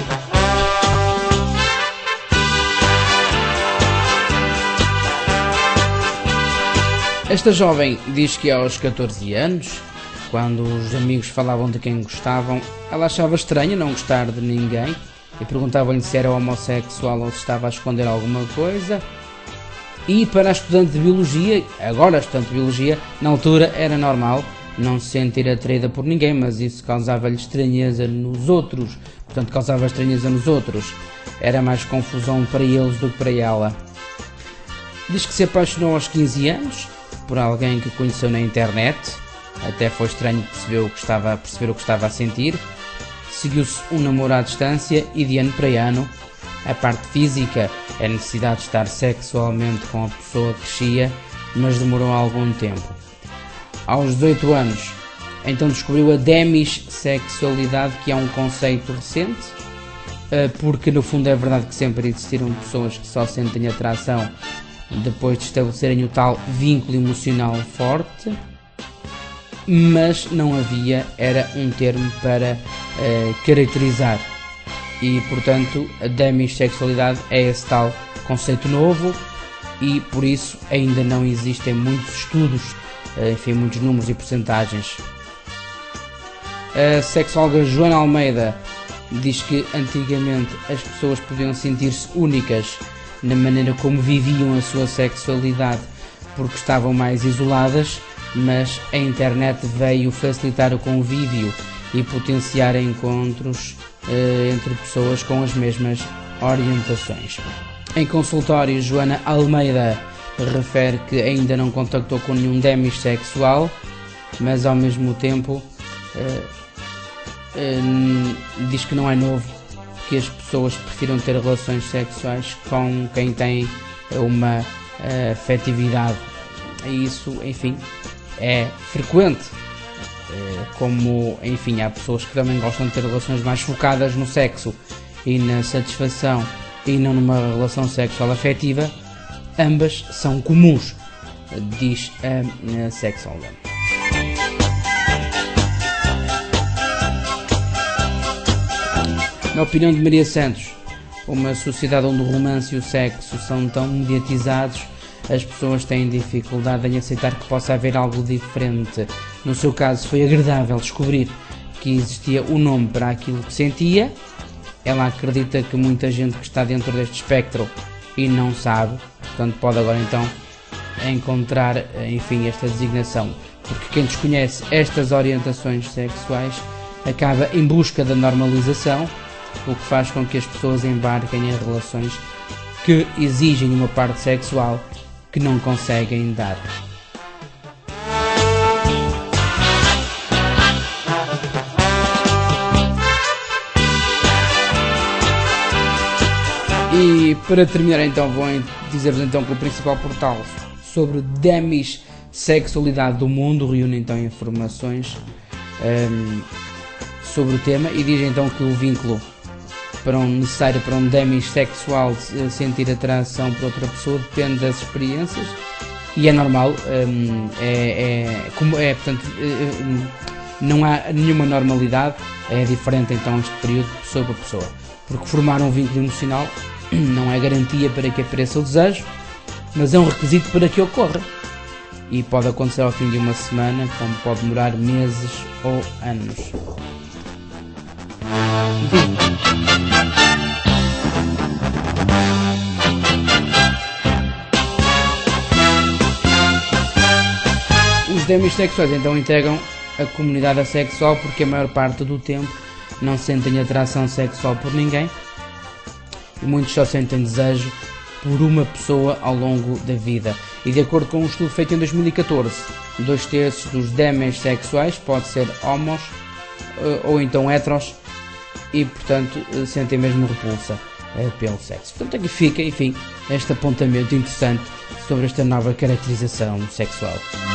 A: Esta jovem diz que aos catorze anos, quando os amigos falavam de quem gostavam, ela achava estranho não gostar de ninguém e perguntavam-lhe se era homossexual ou se estava a esconder alguma coisa. E para a estudante de Biologia, agora estudante de Biologia, na altura era normal não se sentir atraída por ninguém, mas isso causava-lhe estranheza nos outros, portanto causava estranheza nos outros, era mais confusão para eles do que para ela. Diz que se apaixonou aos quinze anos por alguém que conheceu na internet, até foi estranho perceber o que estava, perceber o que estava a sentir. Seguiu-se um namoro à distância e de ano para ano a parte física, a necessidade de estar sexualmente com a pessoa crescia, mas demorou algum tempo. Aos dezoito anos, então descobriu a demissexualidade, que é um conceito recente, porque no fundo é verdade que sempre existiram pessoas que só sentem atração depois de estabelecerem o tal vínculo emocional forte, mas não havia, era um termo para uh, caracterizar. E portanto a demissexualidade é esse tal conceito novo, e por isso ainda não existem muitos estudos, enfim, muitos números e percentagens. A sexóloga Joana Almeida diz que antigamente as pessoas podiam sentir-se únicas na maneira como viviam a sua sexualidade, porque estavam mais isoladas, mas a internet veio facilitar o convívio e potenciar encontros eh, entre pessoas com as mesmas orientações. Em consultório, Joana Almeida refere que ainda não contactou com nenhum demissexual, mas ao mesmo tempo eh, eh, diz que não é novo que as pessoas prefiram ter relações sexuais com quem tem uma uh, afetividade. E isso, enfim, é frequente. Uh, como, enfim, há pessoas que também gostam de ter relações mais focadas no sexo e na satisfação e não numa relação sexual afetiva. Ambas são comuns, diz a, a sexóloga. Na opinião de Maria Santos, uma sociedade onde o romance e o sexo são tão mediatizados, as pessoas têm dificuldade em aceitar que possa haver algo diferente. No seu caso, foi agradável descobrir que existia um nome para aquilo que sentia. Ela acredita que muita gente que está dentro deste espectro e não sabe, portanto pode agora então encontrar, enfim, esta designação, porque quem desconhece estas orientações sexuais acaba em busca da normalização, o que faz com que as pessoas embarquem em relações que exigem uma parte sexual que não conseguem dar. E para terminar então vou dizer-vos então que o principal portal sobre demissexualidade do mundo reúne então informações um, sobre o tema e diz então que o vínculo para um necessário para um demissexual sentir atração por outra pessoa depende das experiências e é normal, um, é, é, como é, portanto, um, não há nenhuma normalidade, é diferente então este período de pessoa para pessoa, porque formar um vínculo emocional não é garantia para que apareça o desejo, mas é um requisito para que ocorra e pode acontecer ao fim de uma semana, como pode demorar meses ou anos. Os demissexuais então integram a comunidade assexual porque a maior parte do tempo não sentem atração sexual por ninguém e muitos só sentem desejo por uma pessoa ao longo da vida. E de acordo com um estudo feito em dois mil e catorze, dois terços dos demissexuais pode ser homos ou então heteros e portanto sentem mesmo repulsa pelo sexo. Portanto aqui fica, enfim, este apontamento interessante sobre esta nova caracterização sexual.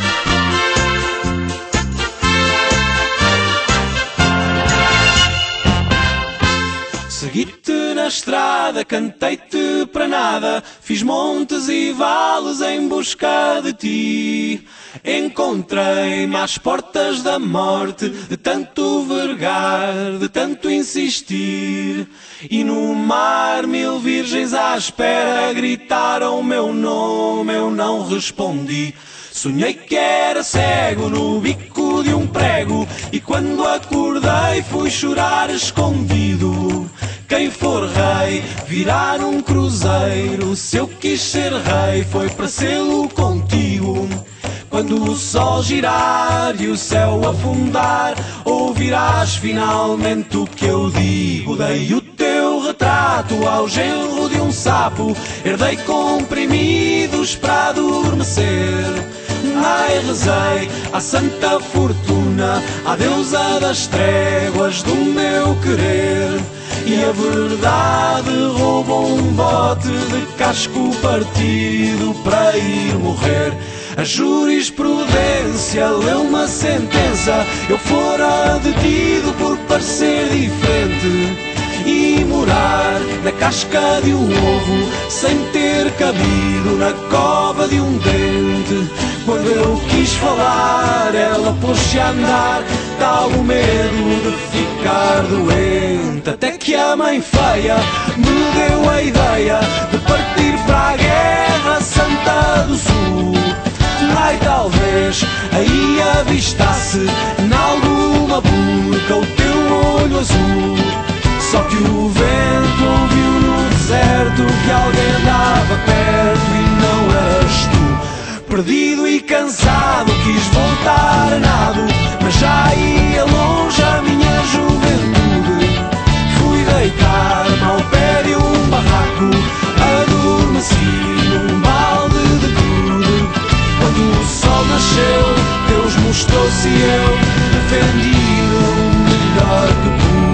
N: Segui-te na estrada, cantei-te para nada, fiz montes e vales em busca de ti. Encontrei-me às portas da morte, de tanto vergar, de tanto insistir. E no mar mil virgens à espera gritaram o meu nome, eu não respondi. Sonhei que era cego no bico de um prego e quando acordei fui chorar escondido. Quem for rei virá num cruzeiro, se eu quis ser rei foi para sê-lo contigo. Quando o sol girar e o céu afundar, ouvirás finalmente o que eu digo. Dei o teu retrato ao genro de um sapo, herdei comprimidos para adormecer. Ai, rezei à Santa Fortuna, à deusa das tréguas do meu querer. E a verdade roubou um bote de casco partido para ir morrer. A jurisprudência leu uma sentença, eu fora detido por parecer diferente e morar na casca de um ovo sem ter cabido na cova de um dente. Quando eu quis falar, ela pôs-se a andar, tal o medo de ficar doente. Até que a mãe feia me deu a ideia de partir para a Guerra Santa do Sul. Ai, talvez aí avistasse nalguma burca o teu olho azul. Só que o vento ouviu no deserto que alguém andava
J: perdido e cansado, quis voltar a nado, mas já ia longe a minha juventude. Fui deitar-me ao pé de um barraco, adormeci num balde de grude. Quando o sol nasceu, Deus mostrou-se e eu defendi-o melhor que pude.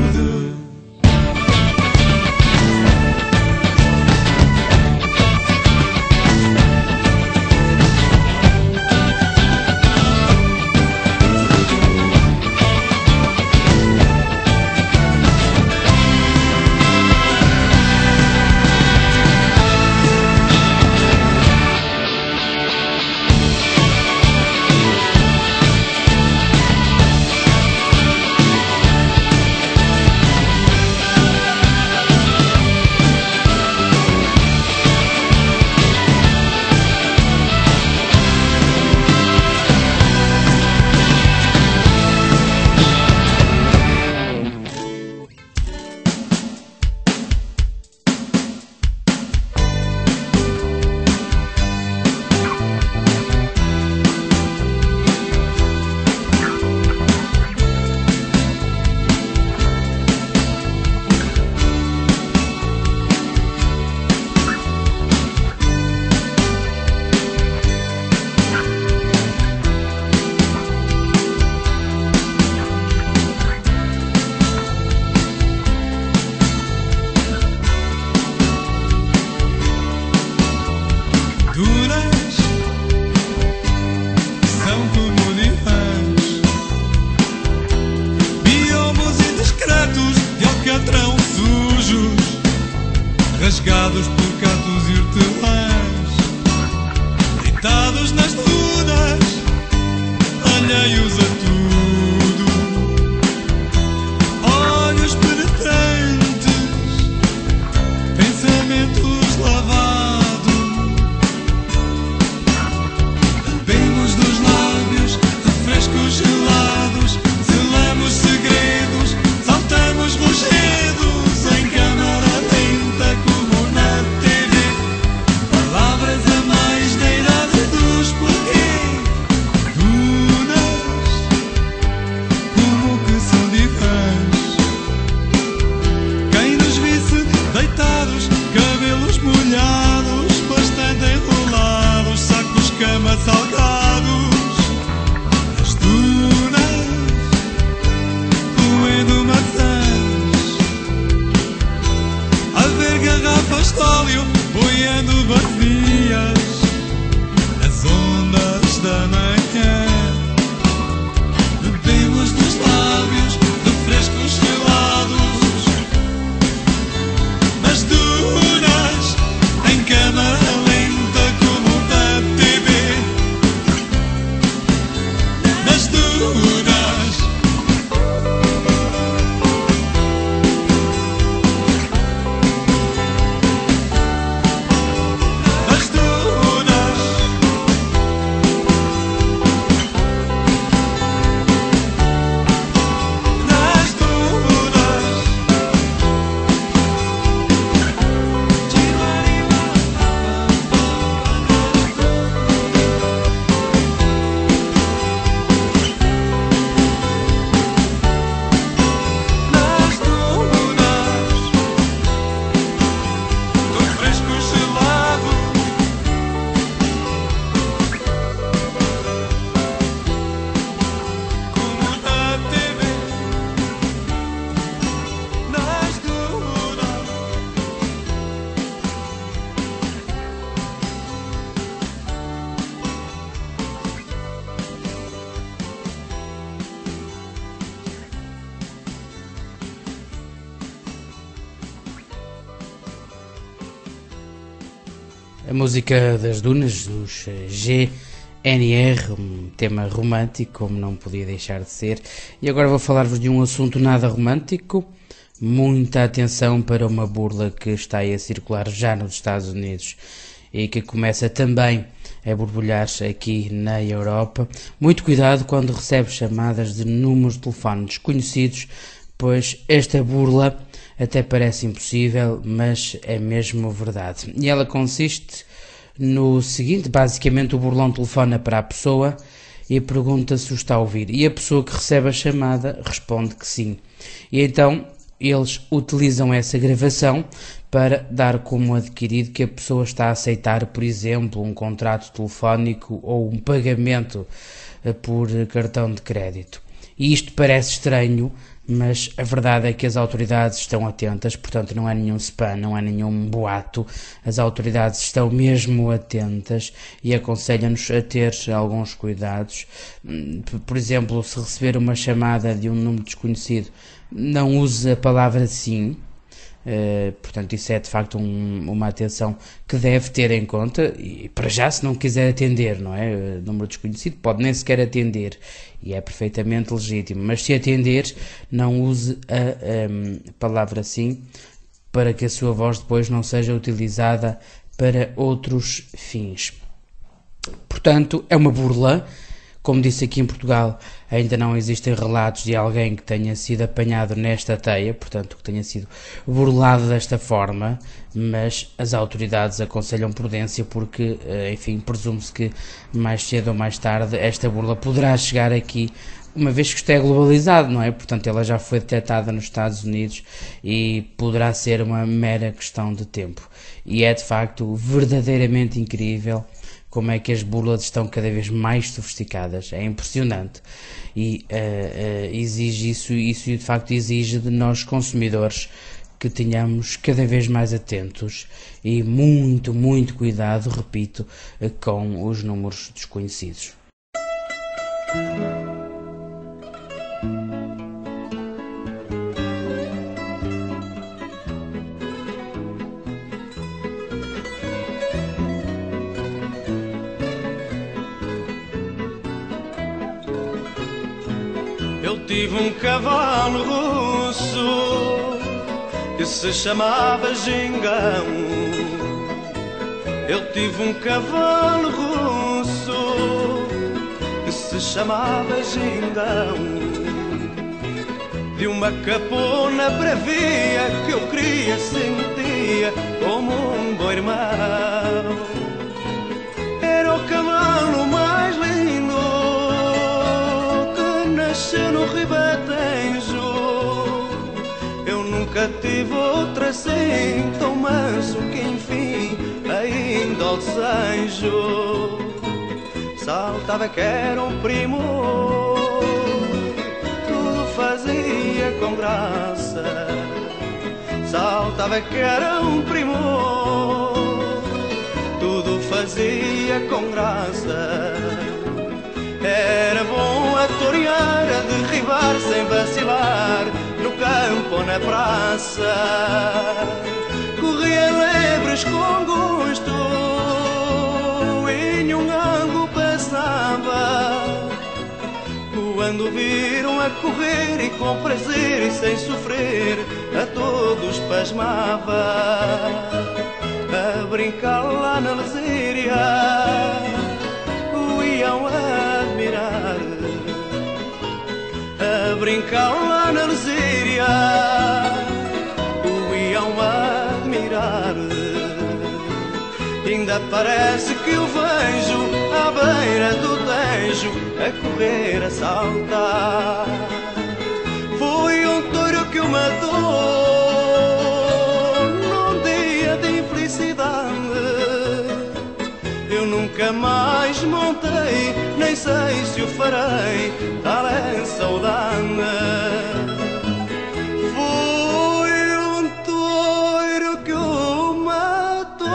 N: Rasgados por catos e hortelãs, deitados nas dunas, alheios a tudo, olhos penetrantes, pensamentos lavados. Bebemos dos lábios refrescos gelados, selamos segredos, saltamos rochedos em câmara lenta como na T V. Palavras a mais da idade dos porquê. Dunas, como que são divãs. Quem nos visse deitados, cabelos molhados, bastante enrolados, sacos, cama, salgados. As dunas, roendo maçãs, a ver garrafas de óleo boiando vazias nas ondas da manhã. Bebemos dos lábios refrescos gelados, nas dunas, em câmara lenta como da T V. Nas dunas, nas dunas, nas dunas. Nas dunas, do fresco gelado, como na T V. Nas dunas.
A: A música das dunas, dos G N R, um tema romântico, como não podia deixar de ser. E agora vou falar-vos de um assunto nada romântico. Muita atenção para uma burla que está aí a circular já nos Estados Unidos e que começa também a borbulhar aqui na Europa. Muito cuidado quando recebe chamadas de números de telefone desconhecidos, pois esta burla até parece impossível, mas é mesmo verdade. E ela consiste no seguinte: basicamente o burlão telefona para a pessoa e pergunta se o está a ouvir, e a pessoa que recebe a chamada responde que sim. E então eles utilizam essa gravação para dar como adquirido que a pessoa está a aceitar, por exemplo, um contrato telefónico ou um pagamento por cartão de crédito. E isto parece estranho, mas a verdade é que as autoridades estão atentas, portanto não é nenhum spam, não é nenhum boato. As autoridades estão mesmo atentas e aconselham-nos a ter alguns cuidados. Por exemplo, se receber uma chamada de um número desconhecido, não use a palavra sim. Uh, portanto, isso é de facto um, uma atenção que deve ter em conta, e para já, se não quiser atender, não é? Uh, número desconhecido, pode nem sequer atender e é perfeitamente legítimo, mas se atender, não use a um, palavra sim, para que a sua voz depois não seja utilizada para outros fins. Portanto, é uma burla. Como disse, aqui em Portugal ainda não existem relatos de alguém que tenha sido apanhado nesta teia, portanto que tenha sido burlado desta forma, mas as autoridades aconselham prudência porque, enfim, presume-se que mais cedo ou mais tarde esta burla poderá chegar aqui, uma vez que isto é globalizado, não é? Portanto, ela já foi detectada nos Estados Unidos e poderá ser uma mera questão de tempo. E é de facto verdadeiramente incrível como é que as burlas estão cada vez mais sofisticadas. É impressionante e uh, uh, exige isso, isso de facto exige de nós consumidores que tenhamos cada vez mais atentos e muito, muito cuidado, repito, uh, com os números desconhecidos.
N: Eu tive um cavalo russo que se chamava Gingão. Eu tive um cavalo russo que se chamava Gingão. De uma capona bravia que eu queria, sentia como um bom irmão. Era o cavalo mais lindo que nasceu no Ribatejo. Eu nunca tive outro assim tão manso que enfim ainda ao desejo. Saltava que era um primor, tudo fazia com graça. Saltava que era um primor, tudo fazia com graça. Era bom a torear, a derribar sem vacilar, no campo ou na praça. Corria lebres com gosto e nenhum ângulo passava. Quando viram a correr e com prazer e sem sofrer, a todos pasmava. A brincar lá na lesíria, o iam admirar. A brincar lá na lesíria, o iam admirar. Ainda parece que o vejo à beira do Tejo, a correr, a saltar. Foi um touro que o matou num dia de infelicidade. Eu nunca mais montei, nem sei se o farei, tal é saudade. Foi um touro que o matou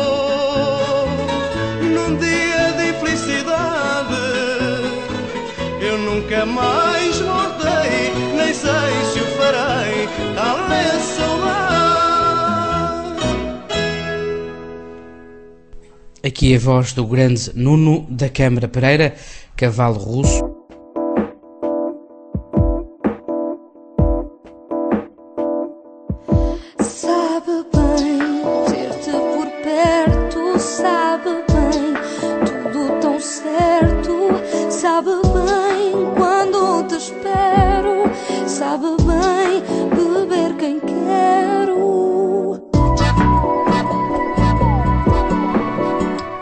N: num dia de infelicidade. Eu nunca mais montei, nem sei se o farei, tal é saudade.
A: Aqui a voz do grande Nuno da Câmara Pereira, cavalo russo.
M: Sabe bem ter-te por perto, sabe bem tudo tão certo, sabe bem quando te espero, sabe bem beber quem quero.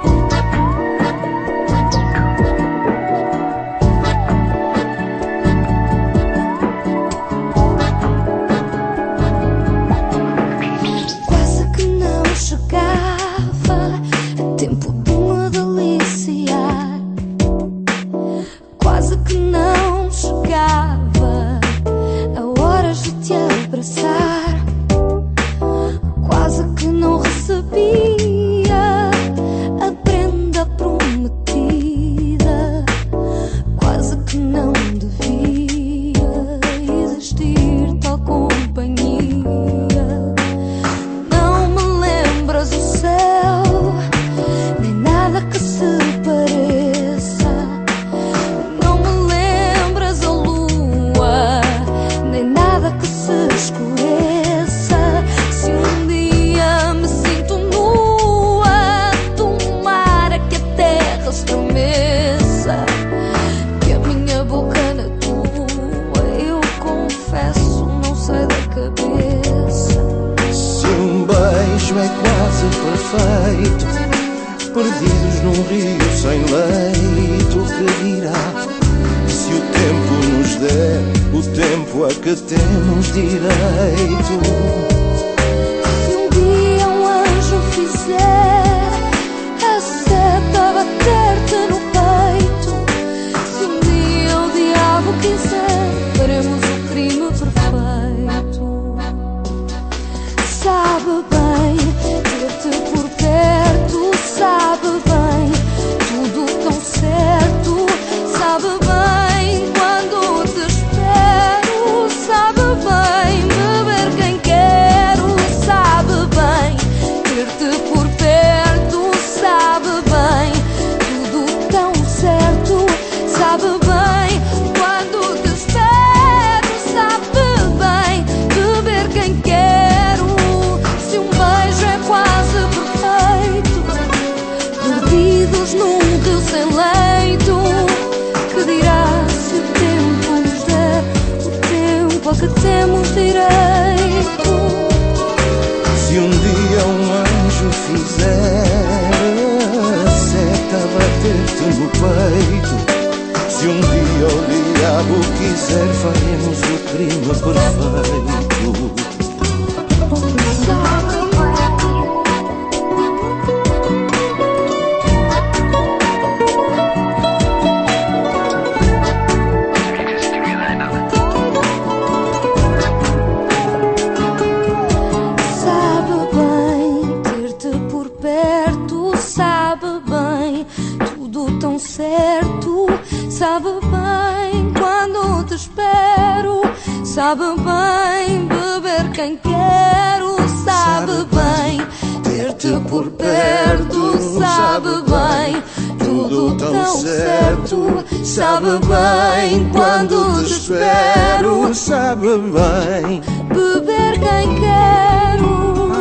M: sabia a prenda prometida, quase que não devia existir tal companhia. Não me lembras o céu, nem nada que se pareça. Não me lembras a lua, nem nada que se escureça. Se um dia me sinto nua, tomara que a terra estremeça, que a minha boca na tua, eu confesso, não sai da cabeça.
J: Se um beijo é quase perfeito, perdidos num rio sem leito, que dirá? Se o tempo nos der o tempo a que temos direito.
M: Se um dia um anjo fizer a seta bater-te no peito, se um dia o diabo quiser, faremos o crime perfeito. Sabe bem ter-te por perto, sabe bem tudo tão certo, sabe bem quando te espero, sabe bem beber quem quero, sabe bem ter-te por perto, sabe bem tudo tão certo, sabe bem quando te espero, sabe bem beber quem quero. Se um beijo é quase perfeito, perdidos num rio sem leito, que dirá se o tempo nos der o tempo a que temos direito?
J: Se um dia um anjo fizer a seta bater-te no peito, se um dia o diabo quiser, faremos o crime perfeito.
M: Sabe bem ter-te por perto, sabe bem tudo tão certo, sabe bem quando te espero, sabe bem beber quem quero, sabe bem ter-te por perto, sabe bem tudo tão certo, sabe bem quando te espero,
J: sabe bem
M: beber quem quero.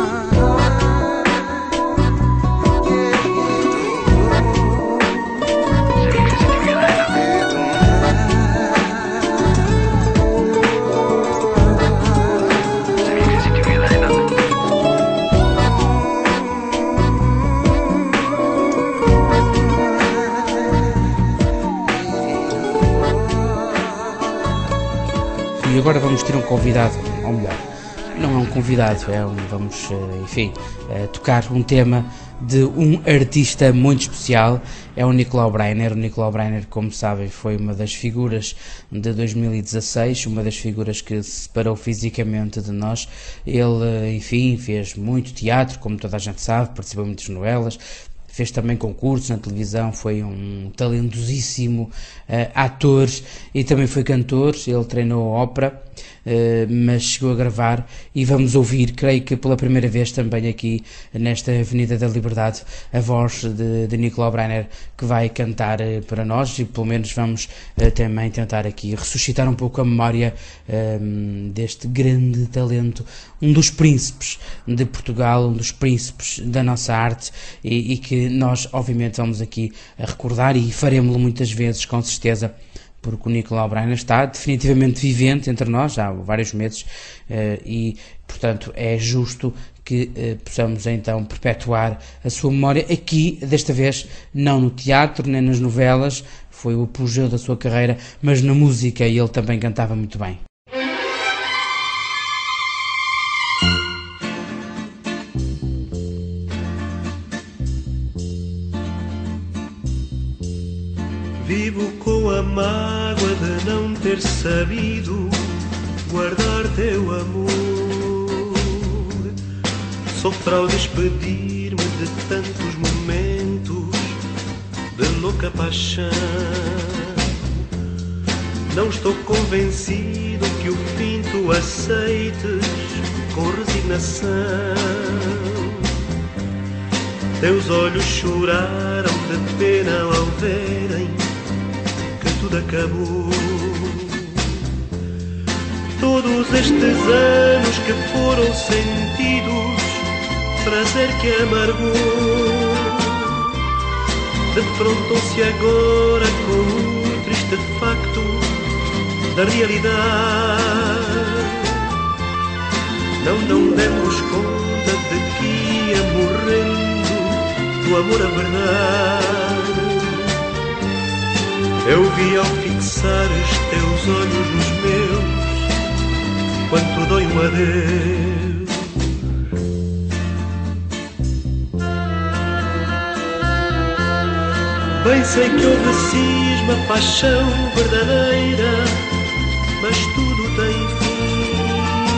A: E agora vamos ter um convidado, ou melhor, não é um convidado, é um, vamos, eh, enfim, eh, tocar um tema de um artista muito especial, é o Nicolau Breiner. O Nicolau Breiner, como sabem, foi uma das figuras de dois mil e dezasseis, uma das figuras que se separou fisicamente de nós. Ele, enfim, fez muito teatro, como toda a gente sabe, participou em muitas novelas, fez também concursos na televisão, foi um talentosíssimo uh, ator e também foi cantor. Ele treinou ópera, uh, mas chegou a gravar, e vamos ouvir, creio que pela primeira vez também aqui nesta Avenida da Liberdade, a voz de, de Nicolau Breiner, que vai cantar uh, para nós, e pelo menos vamos uh, também tentar aqui ressuscitar um pouco a memória uh, deste grande talento, um dos príncipes de Portugal, um dos príncipes da nossa arte, e, e que nós obviamente vamos aqui a recordar, e faremos-lo muitas vezes, com certeza, porque o Nicolau Breiner está definitivamente vivente entre nós já há vários meses, e portanto é justo que possamos então perpetuar a sua memória aqui, desta vez não no teatro nem nas novelas, foi o apogeu da sua carreira, mas na música, e ele também cantava muito bem.
O: Vivo com a mágoa de não ter sabido guardar teu amor. Sofro ao despedir-me de tantos momentos de louca paixão. Não estou convencido que o fim tu aceites com resignação. Teus olhos choraram de pena ao verem que tudo acabou. Todos estes anos que foram sentidos, prazer que amargou, defrontou-se agora com o triste facto da realidade. Não, não demos conta de que ia morrendo do amor à verdade. Eu vi ao fixar os teus olhos nos meus quanto dói um adeus. Bem sei que houve cisma, paixão verdadeira, mas tudo tem fim.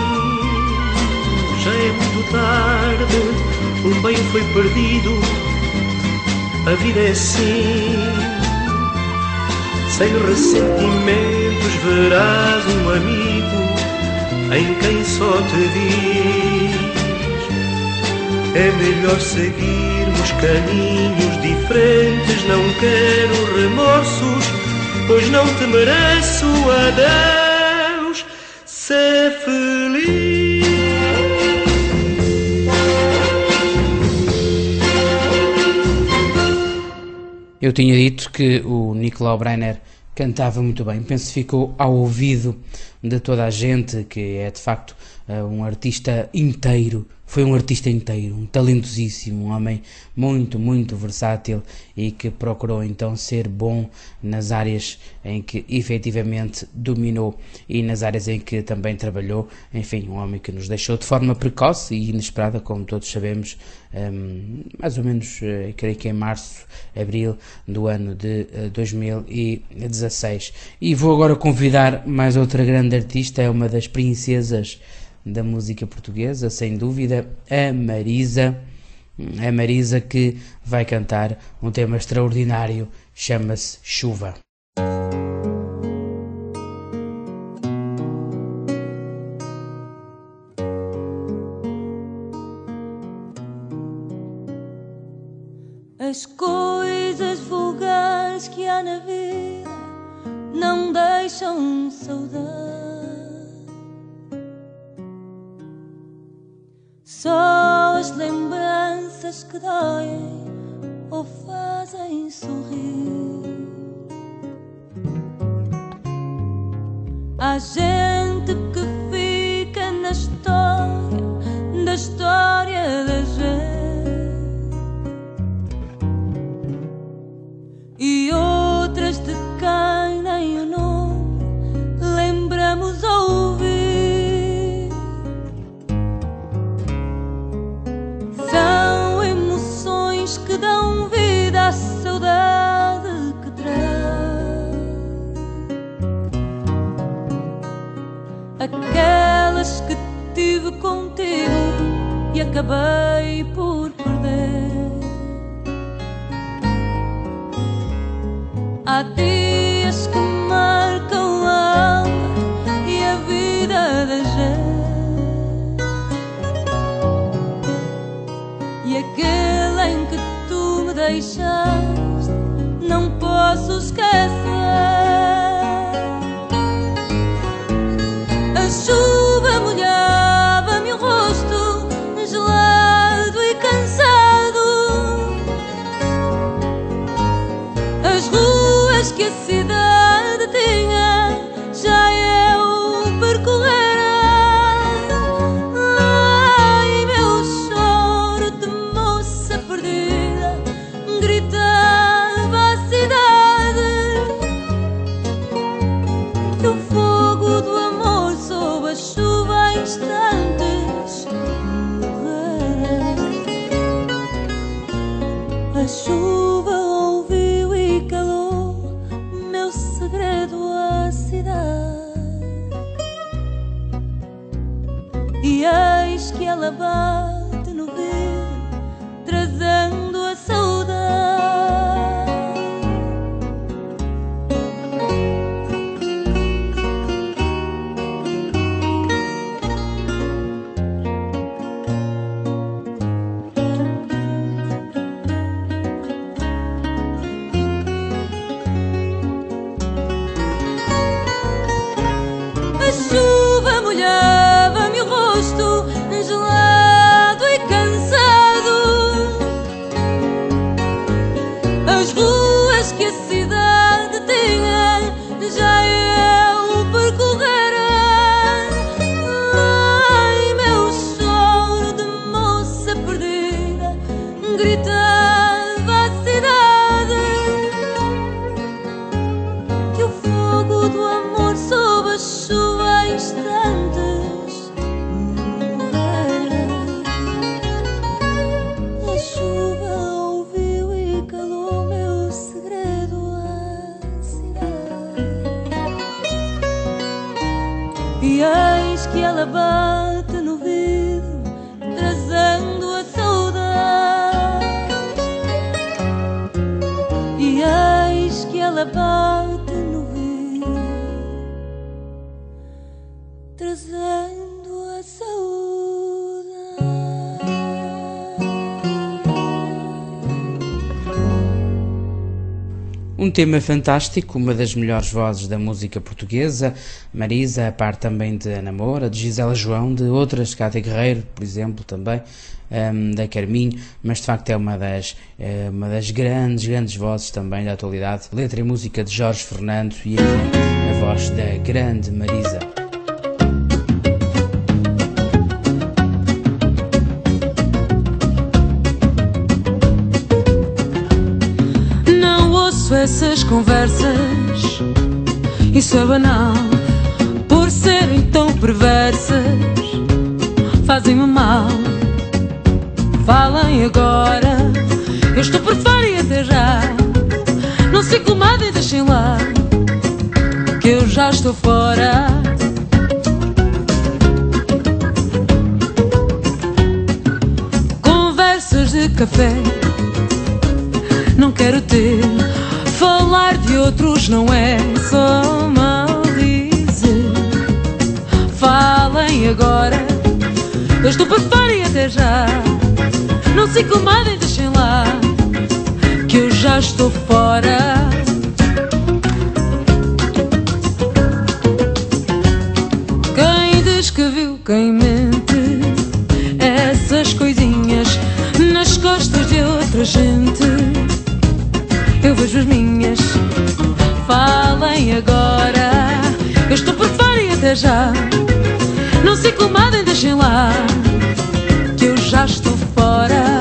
O: Já é muito tarde, um bem foi perdido, a vida é assim. Sem ressentimentos verás um amigo em quem só te diz: é melhor seguirmos caminhos diferentes. Não quero remorsos, pois não te mereço. Adeus, ser feliz.
A: Eu tinha dito que o Nicolau Breiner cantava muito bem, penso que ficou ao ouvido de toda a gente, que é de facto um artista inteiro, foi um artista inteiro, um talentosíssimo, um homem muito, muito versátil e que procurou então ser bom nas áreas em que efetivamente dominou e nas áreas em que também trabalhou. Enfim, um homem que nos deixou de forma precoce e inesperada, como todos sabemos, um, mais ou menos, uh, creio que em março, abril do ano de uh, dois mil e dezasseis. E vou agora convidar mais outra grande artista, é uma das princesas da música portuguesa, sem dúvida, a Marisa. A Marisa, que vai cantar um tema extraordinário, chama-se Chuva.
P: As coisas vulgares que há na vida não deixam saudade. Só as lembranças que doem ou fazem sorrir. Há gente que fica na história, da história da gente, e outras de quem nem o nome lembramos ouvir. São emoções que dão vida à saudade que traz, aquelas que tive contigo e acabei por perder. Há dias que marcam a alma e a vida da gente, e aquele em que tu me deixaste não posso esquecer. A chuva molhava-me o rosto, gelado e cansado. As ruas que a cidade tinha já eu percorrera. Ai, meu choro de moça perdida gritava a cidade, que o fogo do amor sob a chuva em instantes morrera. A chuva ouviu e calou meu segredo à cidade, e eis que ela bate no vidro gritava a cidade que o fogo do amor sob a chuva em instantes morrera. A chuva ouviu e calou meu segredo à cidade. E eis que ela bate no vidro, trazendo a saudade. E eis que ela bate no vidro, trazendo a saudade.
A: Um tema fantástico, uma das melhores vozes da música portuguesa, Marisa, a par também de Ana Moura, de Gisela João, de outras, Cátia Guerreiro, por exemplo, também, um, da Carminho, mas de facto é uma das, é uma das grandes, grandes vozes também da atualidade. Letra e música de Jorge Fernando e aqui a voz da grande Marisa.
P: Essas conversas, isso é banal, por serem tão perversas, fazem-me mal. Falem agora, eu estou por fora e até já. Não se incomodem, deixem lá, que eu já estou fora. Conversas de café não quero ter. Falar de outros não é só mal dizer. Falem agora, eu estou para fora e até já. Não se incomodem, deixem lá, que eu já estou fora. Quem diz que viu, quem mente, essas coisinhas nas costas de outra gente. Eu vejo as minhas. Falem agora, eu estou por fora e até já. Não se incomodem, deixem lá, que eu já estou fora.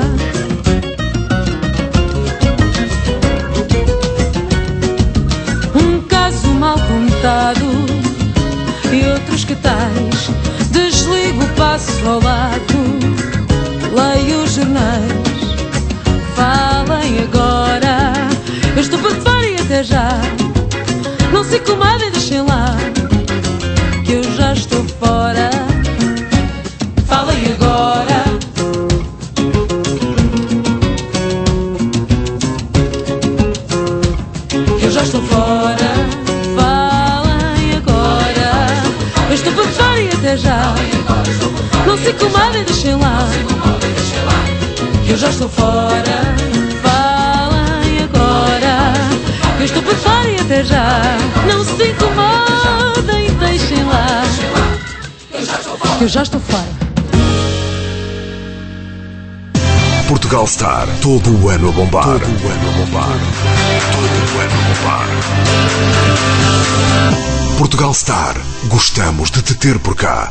P: Um caso mal contado e outros que tais. Desligo, passo ao lado, leio os jornais. Falem agora, eu estou por fora e até já. Não se incomodem, deixem lá, que eu já estou fora. Falem agora, que eu já estou fora. Falem agora, eu estou por fora e até já. Não se incomodem, deixem lá, que eu já estou fora. Eu estou por fora e até já. Não se incomodem, deixem lá, que eu já estou fora.
B: Portugal Star, todo o ano a bombar. Todo o ano a bombar. Todo o ano a bombar. Portugal Star, gostamos de te ter por cá.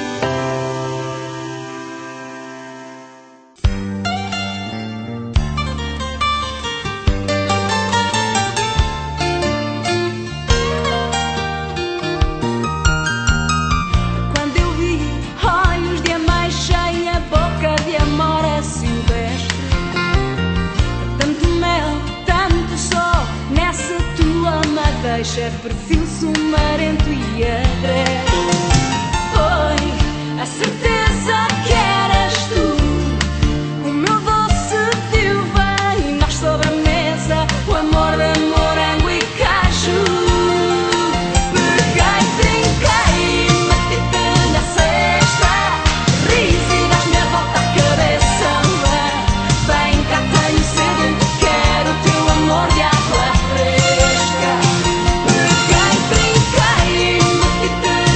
P: É perfil sumarento e agreste. Foi a certeza que eras tu, o meu doce fio bem, nós sobre a mesa, o amor de morango e caju. Peguei, trinquei, meti-te na cesta, ris e das minha volta a cabeça. Vem cá, tenho cedo, quero o teu amor de água fresca. Peguei, trinquei, meti-te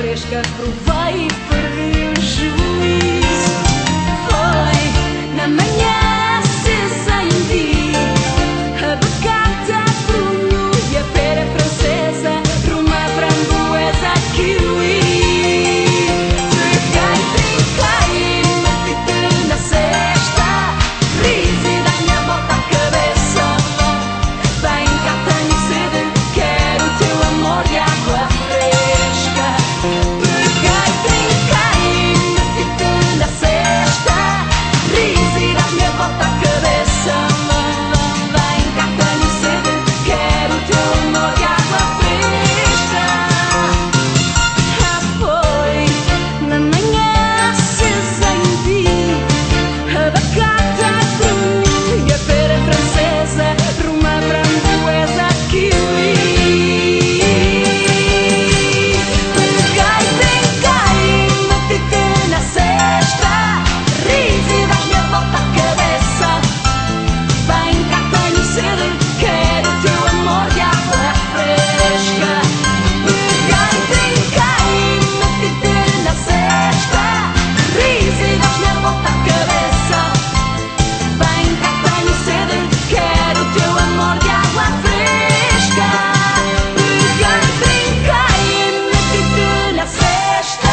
M: fresca, provei e perdi o juízo. Foi na manhã acesa em ti, a batata, prunho e a pera francesa, ruma, framboesa, kiwi. Peguei, trinquei, meti-te na cesta, ris e dá-me a volta à cabeça. Vem cá, tenho sede, quero o teu amor de água fresca. Peguei, trinquei, meti-te na cesta, ris e dá-me a volta à cabeça. Vem cá, tenho sede, quero o teu amor de água fresca. Ah, foi na manhã acesa em ti, a batata, prunho e a pera francesa, ruma, framboesa, kiwi. Peguei, trinquei, meti-te na cesta, ris e dás-me a volta à cabeça. Vem cá, tenho sede, quero o teu amor de água fresca. Peguei, trinquei, meti-te na cesta, ris e dás-me a volta à cabeça. Vem cá, tenho sede, quero o teu amor de água fresca. Peguei, trinquei, meti-te na cesta.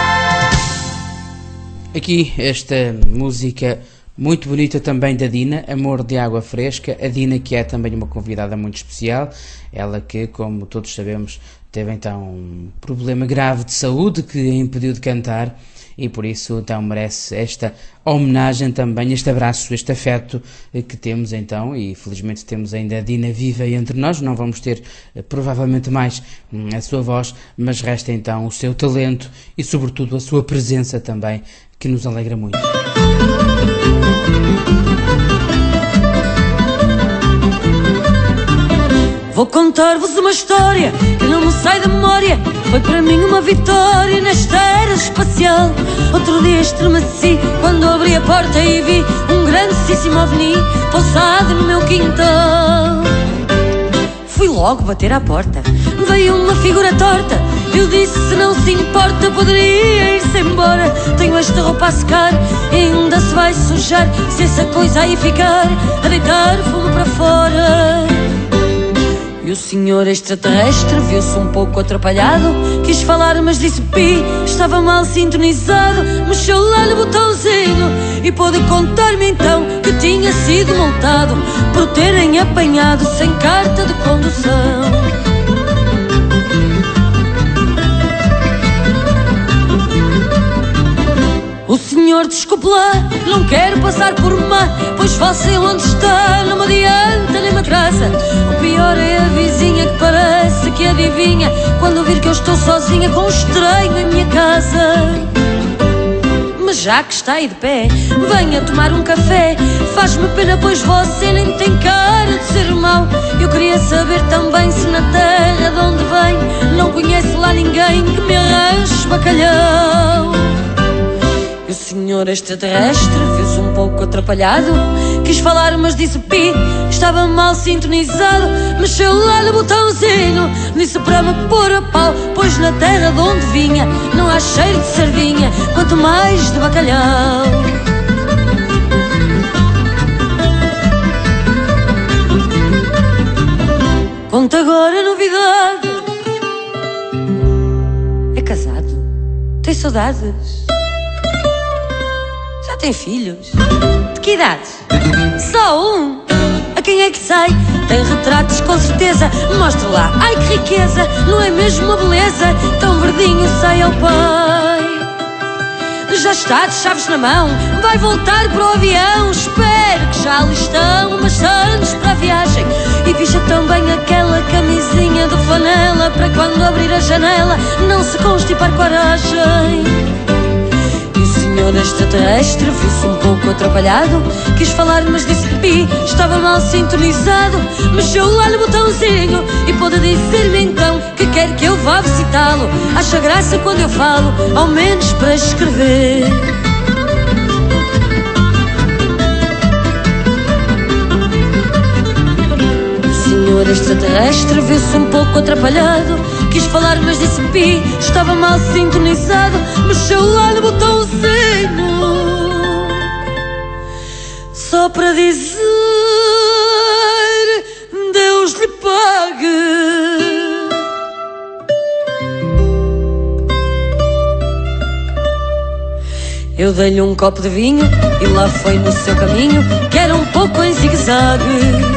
A: Aqui esta música muito bonita também da Dina, Amor de Água Fresca. A Dina, que é também uma convidada muito especial, ela que, como todos sabemos, teve então um problema grave de saúde que a impediu de cantar e por isso então merece esta homenagem também, este abraço, este afeto que temos então, e felizmente temos ainda a Dina viva entre nós. Não vamos ter eh, provavelmente mais hum, a sua voz, mas resta então o seu talento e sobretudo a sua presença também, que nos alegra muito.
P: Vou contar-vos uma história que não me sai da memória. Foi para mim uma vitória nesta era espacial. Outro dia estremeci quando abri a porta e vi um grandíssimo ovni pousado no meu quintal. Fui logo bater à porta, veio uma figura torta. Eu disse, se não se importa, poderia ir-se embora. Tenho esta roupa a secar e ainda se vai sujar. Se essa coisa aí ficar a deitar fumo para fora. E o senhor extraterrestre viu-se um pouco atrapalhado. Quis falar, mas disse pi, estava mal sintonizado. Mexeu lá no botãozinho e pôde contar-me então que tinha sido multado por terem apanhado sem carta de condução. O senhor, desculpe lá, não quero passar por má, pois você onde está não me adianta nem me atrasa. O pior é a vizinha que parece que adivinha quando vir que eu estou sozinha com um estranho em minha casa. Mas já que está aí de pé, venha tomar um café. Faz-me pena, pois você nem tem cara de ser mau. Eu queria saber também se na terra de onde vem não conhece lá ninguém que me arranje bacalhau. O senhor extraterrestre viu-se um pouco atrapalhado. Quis falar, mas disse pi, estava mal sintonizado. Mexeu lá no botãozinho, disse para me pôr a pau, pois na terra de onde vinha não há cheiro de sardinha, quanto mais de bacalhau. Conta agora a novidade. É casado? Tem saudades? Já tem filhos? De que idade? Só um? A quem é que sai? Tem retratos com certeza. Mostra lá, ai que riqueza. Não é mesmo uma beleza? Tão verdinho sai ao pai. Já está de chaves na mão, vai voltar para o avião. Espero que já ali estão umas sandes para a viagem. E vista também aquela camisinha de flanela, para quando abrir a janela não se constipar coragem. O senhor extraterrestre viu-se um pouco atrapalhado. Quis falar, mas disse pi, estava mal sintonizado. Mexeu lá no botãozinho e pôde dizer-me então que quer que eu vá visitá-lo. Acha graça quando eu falo, ao menos para escrever. O senhor extraterrestre viu-se um pouco atrapalhado. Quis falar, mas disse-me pi. Estava mal sintonizado. Mexeu lá no botão sino, só para dizer Deus lhe pague. Eu dei-lhe um copo de vinho e lá foi no seu caminho, que era um pouco em zigue-zague.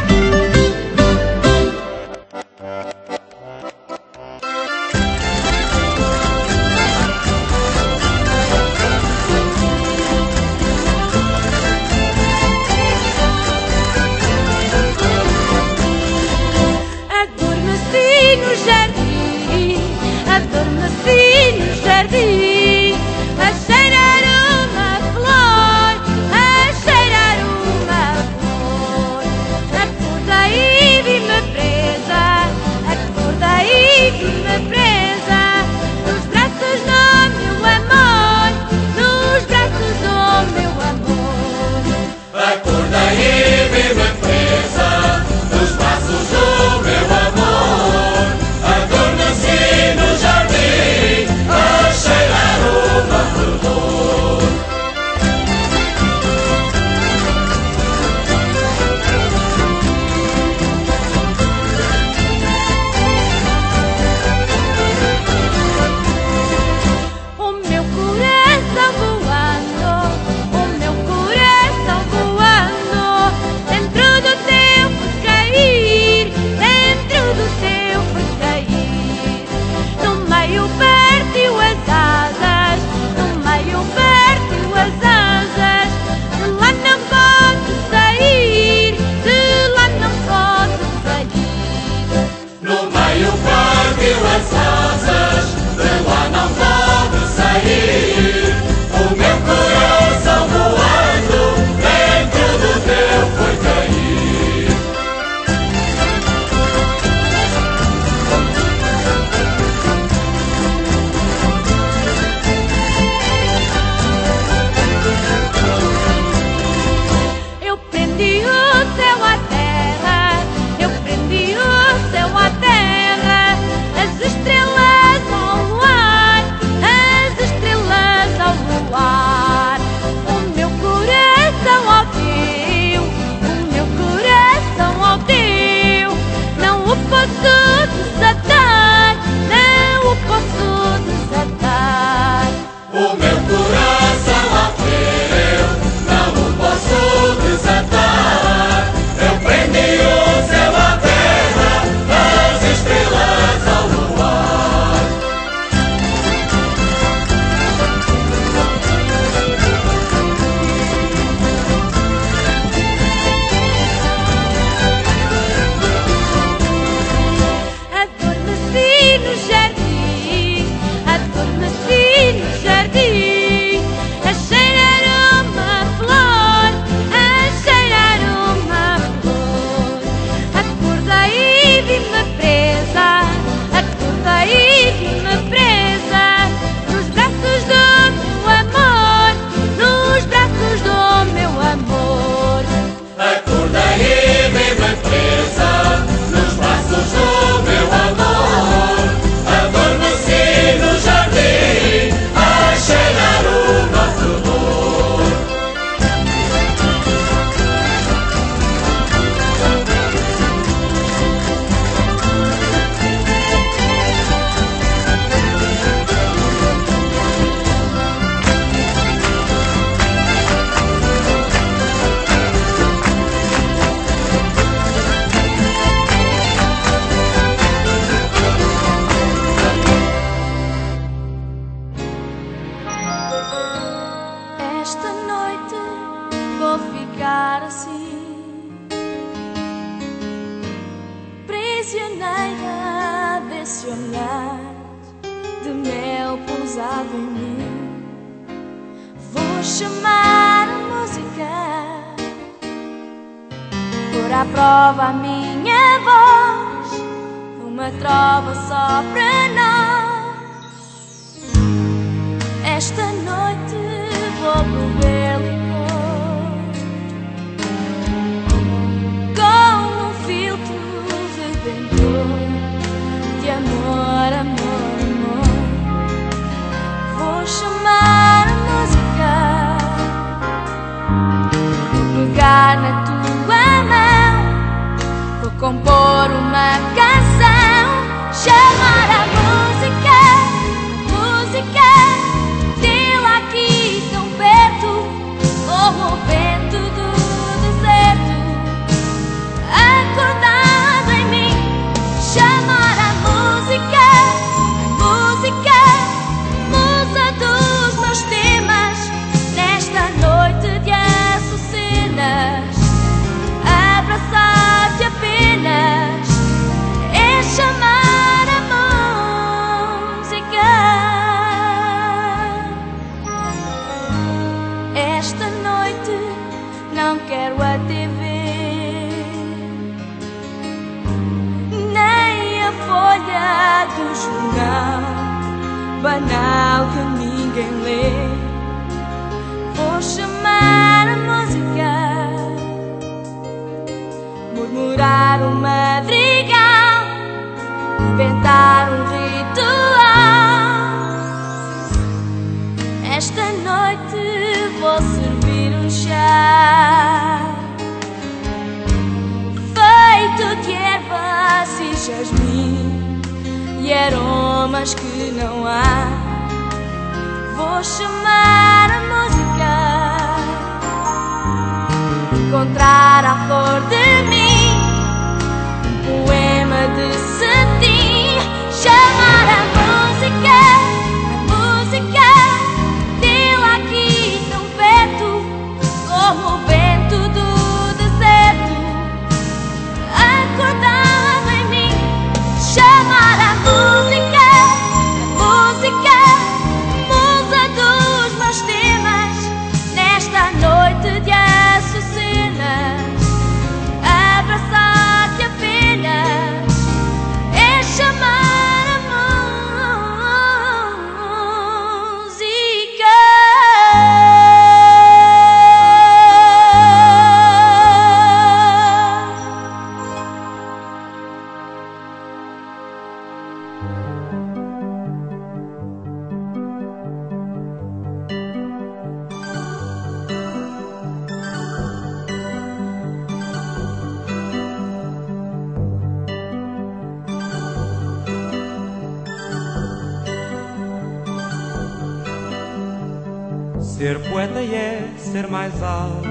D: Adormeci no jardim, adormeci no jardim, a cheirar uma flor, a cheirar uma flor. Acordei e vi-me presa, acordei e vi-me presa, nos braços do meu amor, nos braços do meu amor.
F: Acordei e vi-me presa, nos braços do meu amor. Adormeci no jardim, a cheirar uma flor.
D: O meu coração voando, o meu coração voando, dentro do teu por cair, dentro do teu por cair. No meio partiu as asas, no meio partiu as asas, de lá não pode sair, de lá não pode sair.
F: No meio partiu as asas, de lá não pode sair. O meu coração voando, dentro do teu foi cair.
D: Eu prendi o céu à terra, eu prendi o céu à terra, as estrelas ao luar, as estrelas ao luar. O meu coração ao teu, o meu coração ao teu, não o posso desatar, não o posso desatar.
F: O meu coração ao teu, não o posso desatar. Eu prendi o céu à terra, as estrelas ao luar.
D: Adormeci no jardim, adormeci no jardim, a cheirar uma flor, a cheirar uma flor. Acordei e vi-me presa, acordei e vi-me presa, nos braços do meu amor, nos braços do meu amor.
F: Acordei e vi-me presa, nos braços do meu amor. Adormeci no jardim, a cheirar uma flor.
D: Esta noite vou ficar assim, prisioneira desse olhar de mel pousado em mim. Vou chamar a música, pôr à prova a minha voz, uma trova só para nós. Esta noite vou beber licor com um filtro redentor de amor. banal que ninguém lê. Vou chamar a música, murmurar um madrigal, inventar um ritual. Esta noite vou servir um chá feito de ervas e jasmim e aromas que não há. Vou chamar a música, encontrar a flor de mim, um poema de cetim. Chamar a música, a música, tê-la aqui tão perto como o vento do deserto, acordá-la em mim. Chamar a música, a música, musa dos meus temas, nesta noite de açucenas, abraçar-te apenas é chamar a música.
L: Ser poeta é ser mais alto,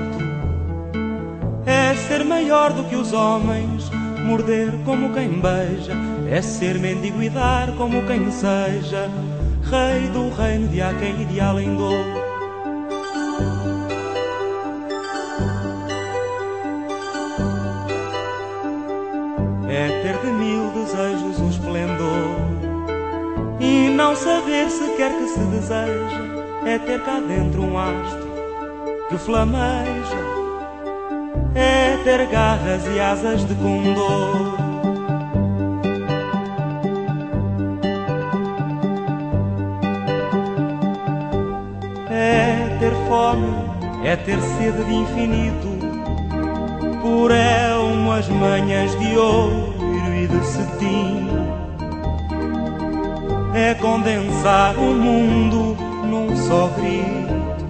L: é ser maior do que os homens, morder como quem beija, é ser mendigo e dar como quem seja, rei do reino de Aquém e de Além-Dor. É ter de mil desejos um esplendor e não saber sequer que se deseja. É ter cá dentro um astro que flameja, é ter garras e asas de condor. É ter fome, é ter sede de infinito, por é umas manhãs de ouro e de cetim. É condensar o mundo num só grito.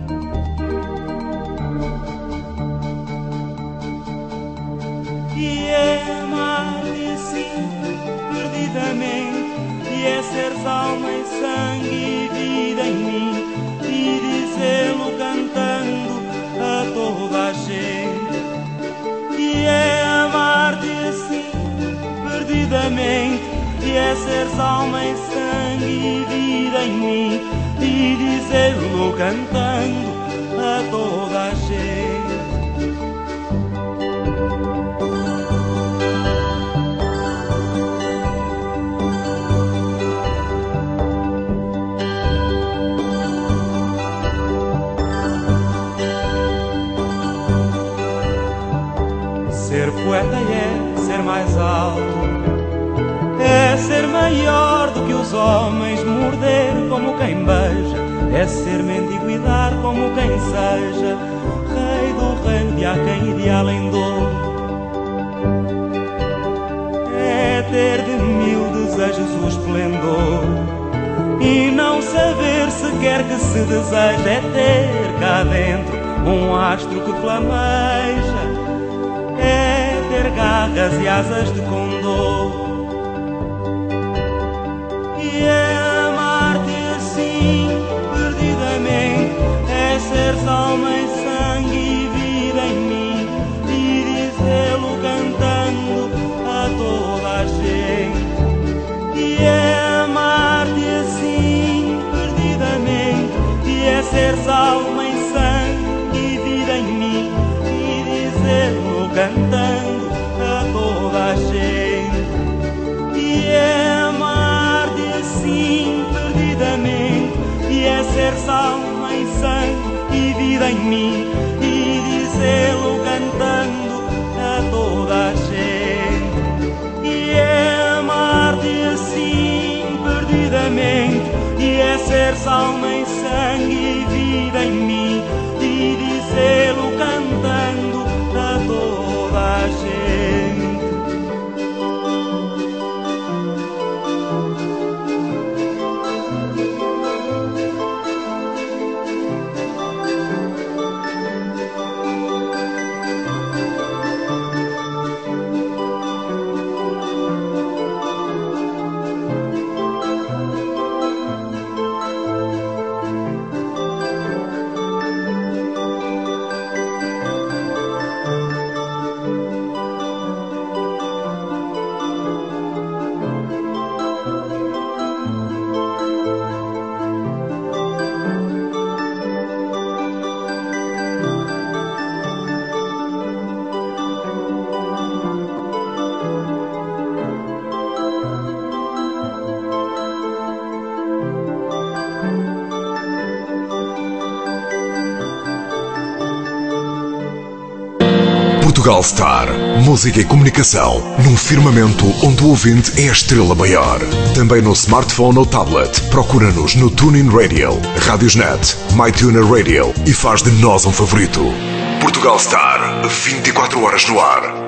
L: E é amar-te assim, perdidamente, e é seres alma e sangue e vida em mim, e dizê-lo cantando a toda a gente. E é amar-te assim, perdidamente, e é seres alma e sangue e vida em mim, e dizer-lo cantando a toda a gente. Ser poeta é ser mais alto, é ser maior do que os homens, morder como quem beija, é ser mendigo e dar como quem seja, rei do reino de Aquém e de Além-Dor. É ter de mil desejos o esplendor e não saber sequer que se deseja, é ter cá dentro um astro que flameja, é ter garras e asas de condor. E é amar-te assim, perdidamente, é seres alma e sangue e vida em mim, e dizê-lo cantando a toda a gente. E é amar-te assim, perdidamente, e é seres alma e sangue e vida em mim, e dizê-lo cantando a toda a gente. E é amar-te assim, perdidamente, e é seres alma e sangue e vida em mim, e dizê-lo cantando a toda a gente. E é amar-te assim, perdidamente, e é seres alma e sangue e vida em mim, e dizê-lo cantando a toda a gente.
B: Portugal Star, música e comunicação, num firmamento onde o ouvinte é a estrela maior. Também no smartphone ou tablet, procura-nos no TuneIn Radio, Radiosnet, MyTuner Radio e faz de nós um favorito. Portugal Star, vinte e quatro horas no ar.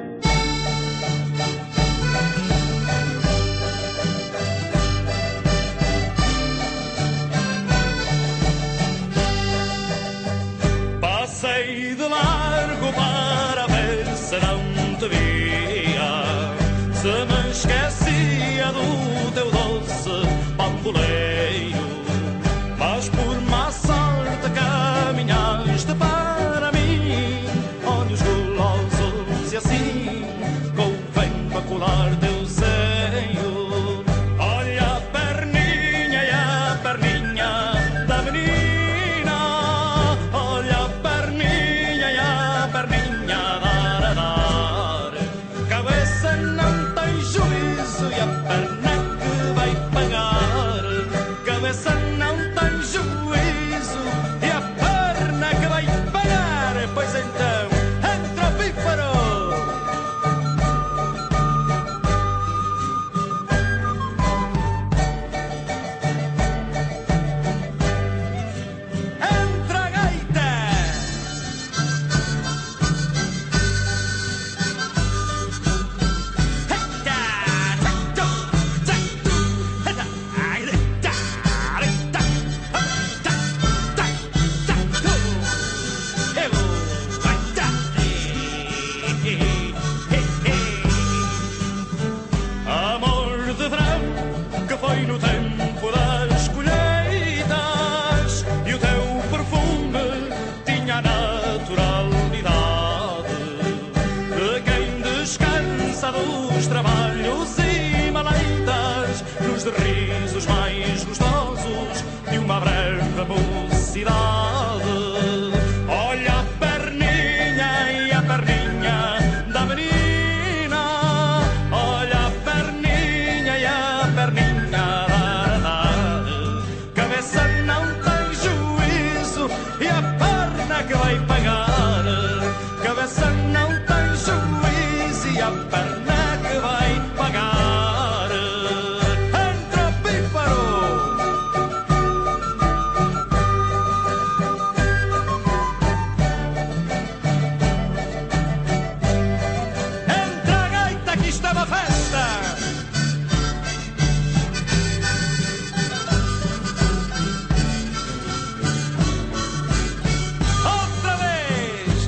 L: Passei de largo para ver se não te via, se me esquecia do teu doce bamboleio, mas por má sorte caminhaste para mim, olhos gulosos e assim convém macular teu seio. Olha a perninha e a perninha da menina, olha a perninha e a perninha dar a dar. Cabeça não tem juízo e a perna que vai pagar. Cabeça não tem juízo e a perna que vai pagar. Pois então, entra o pífaro. Entra a gaita. Amor de verão que foi no tempo das colheitas, e o teu perfume tinha a naturalidade de quem descansa dos trabalhos e maleitas, nos risos mais gostosos de uma breve mocidade. Olha a perninha e a perninha da menina, olha a perninha e a perninha da dar. Cabeça não tem juízo e a perna que vai pagar. Cabeça não tem juízo e a perna que vai pagar. Entra o pífaro. Entra a gaita que está uma festa. Outra vez.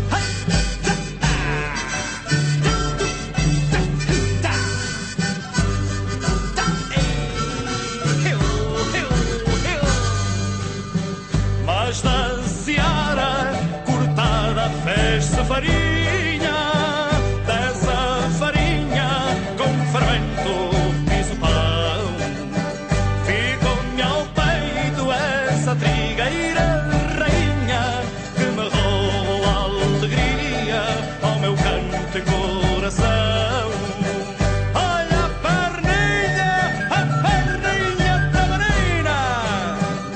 L: Mas da seara cortada fez-se farinha, dessa farinha com fermento fiz o pão. Ficou-me ao peito essa trigueira rainha que me roubou a alegria ao meu canto e coração. Olha a perninha, a perninha da menina,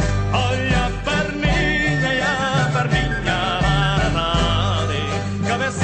L: olha a perninha e a perninha da dar. Cabeça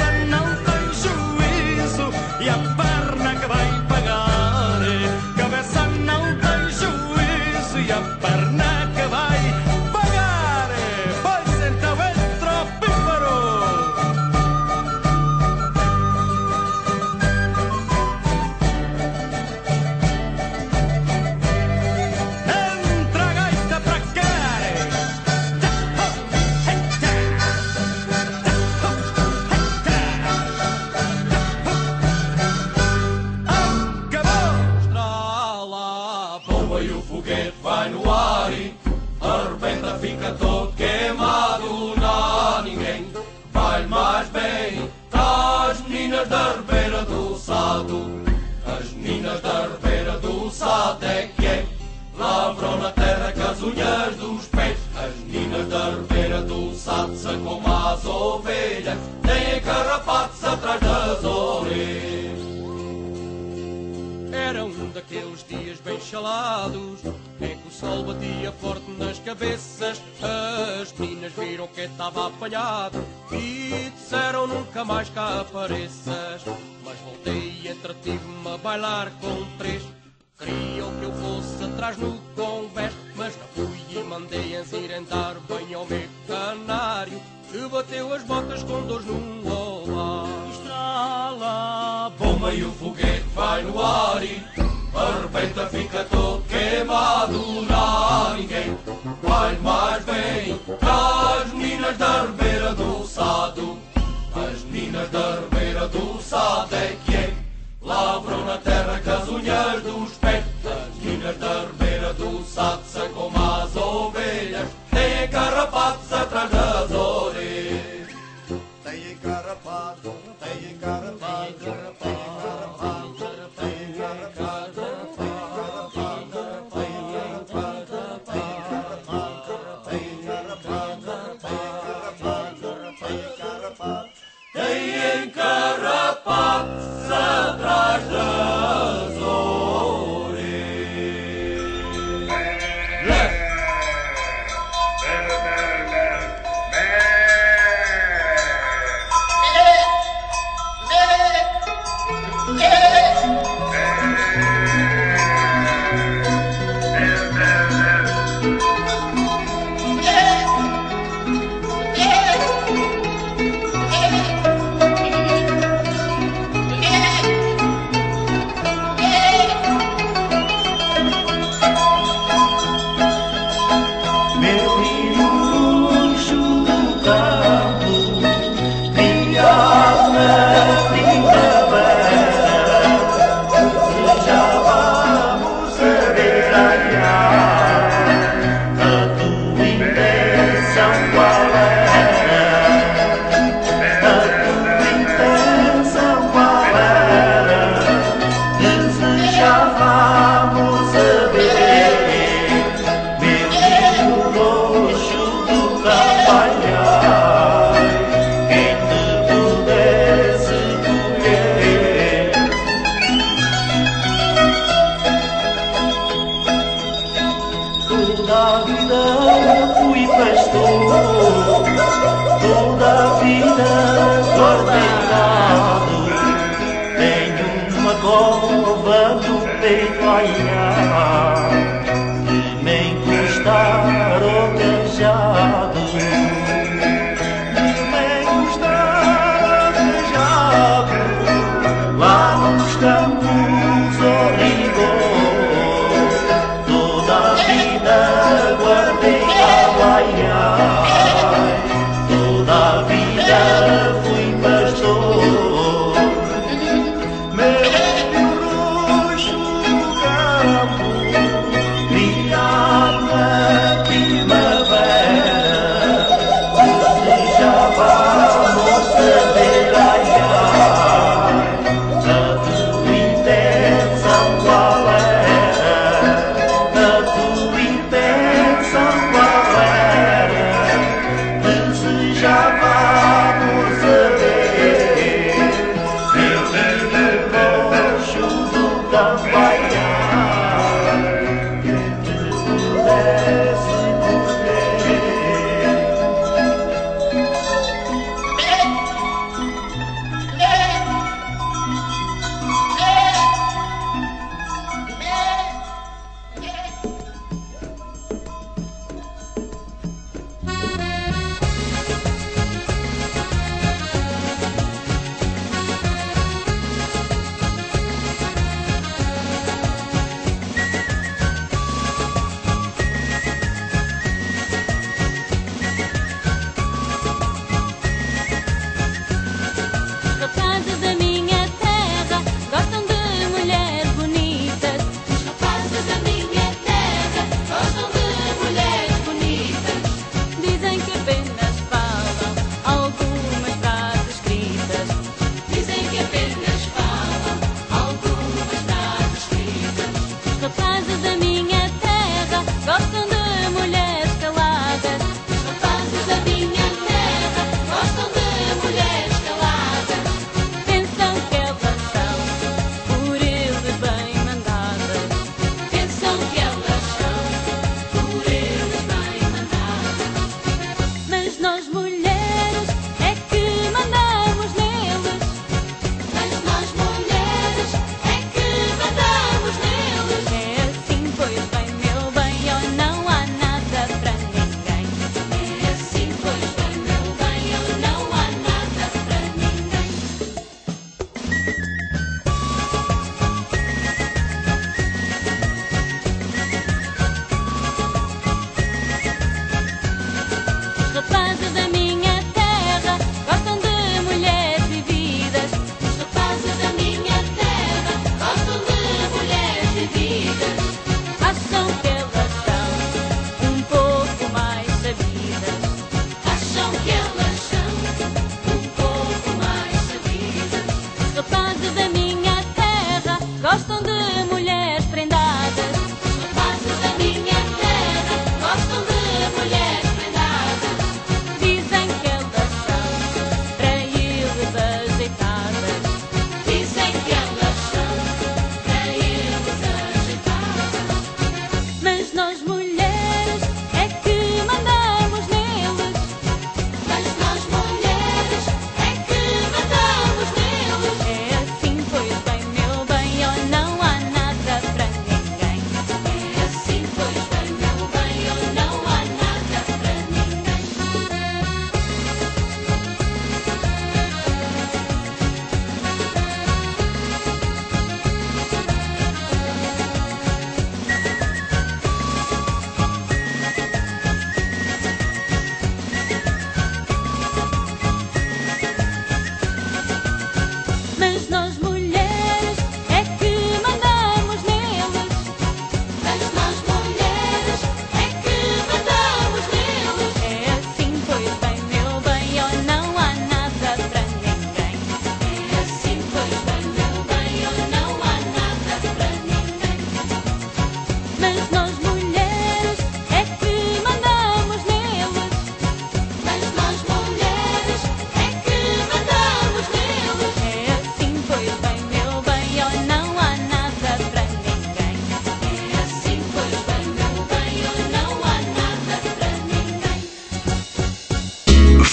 F: foguete vai no ar e arrebenta, fica todo queimado. Não há ninguém vai mais bem. As meninas da Ribeira do Sado, as meninas da Ribeira do Sado é que é. Lavram na terra com as unhas dos pés. As meninas da Ribeira do Sado são como as ovelhas, têm carrapatos atrás das orelhas.
Q: Era um daqueles dias bem chalados em que o sol batia forte nas cabeças. As meninas viram que estava apanhado e disseram nunca mais cá apareças. Mas voltei e entretive-me a bailar com três. Queriam que eu fosse atrás no convés, mas não fui e mandei enzirentar bem ao meu canário, que bateu as botas com dores no olá.
F: Estrala, bomba e o foguete vai no ar e arrebenta, fica todo queimado. Não há ninguém vai mais bem. As meninas da Ribeira do Sado, as meninas da Ribeira do Sado é que é. Lavram na terra com as unhas dos pés. As meninas da Ribeira do Sado são como as ovelhas, têm carrapatos atrás das orelhas.
J: Têm carrapato, têm carrapato, têm carrapato, têm carrapato,
F: têm carrapatos atrás das orelhas. Meu roxo do campo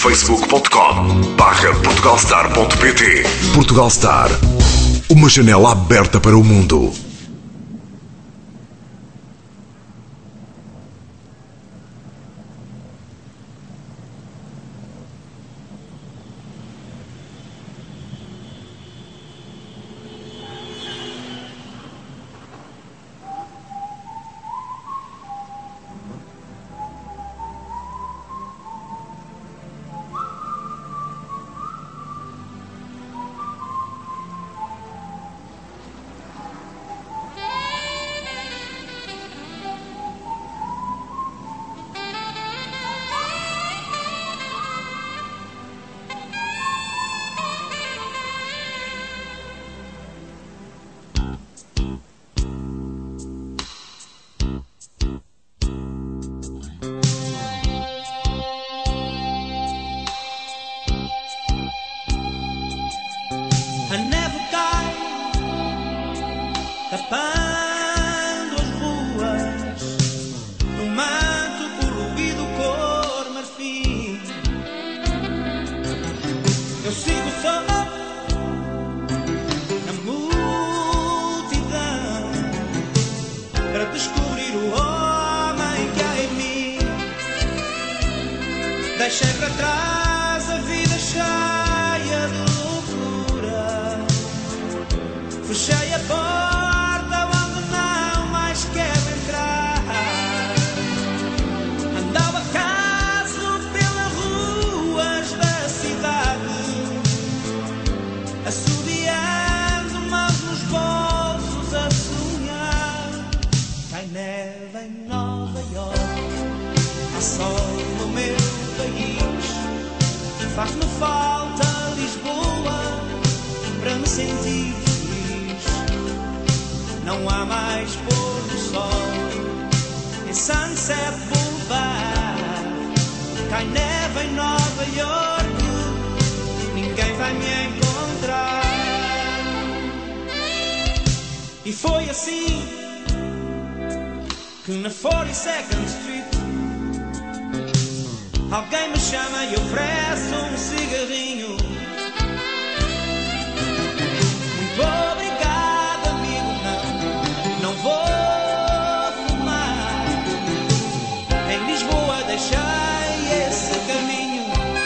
B: facebook ponto com barra portugalstar ponto pt. Portugalstar, uma janela aberta para o mundo.
J: A neve cai, tapando as ruas, no manto poluído cor marfim. Eu sigo só na multidão para descobrir o homem que há em mim. Deixei para trás a vida cheia de fechei a porta onde não mais quero entrar. Andava caso pelas ruas da cidade, assobiando mãos nos bolsos a sonhar. Cai neve em Nova York, há sol no meu país. Faz-me falta Lisboa para me sentir. Não há mais pôr do sol em Sunset Boulevard. Cai neve em Nova York, ninguém vai me encontrar. E foi assim que na forty-second Street alguém me chama e oferece um cigarrinho. Muito obrigado, amigo, não, não vou fumar. Em Lisboa deixei esse caminho,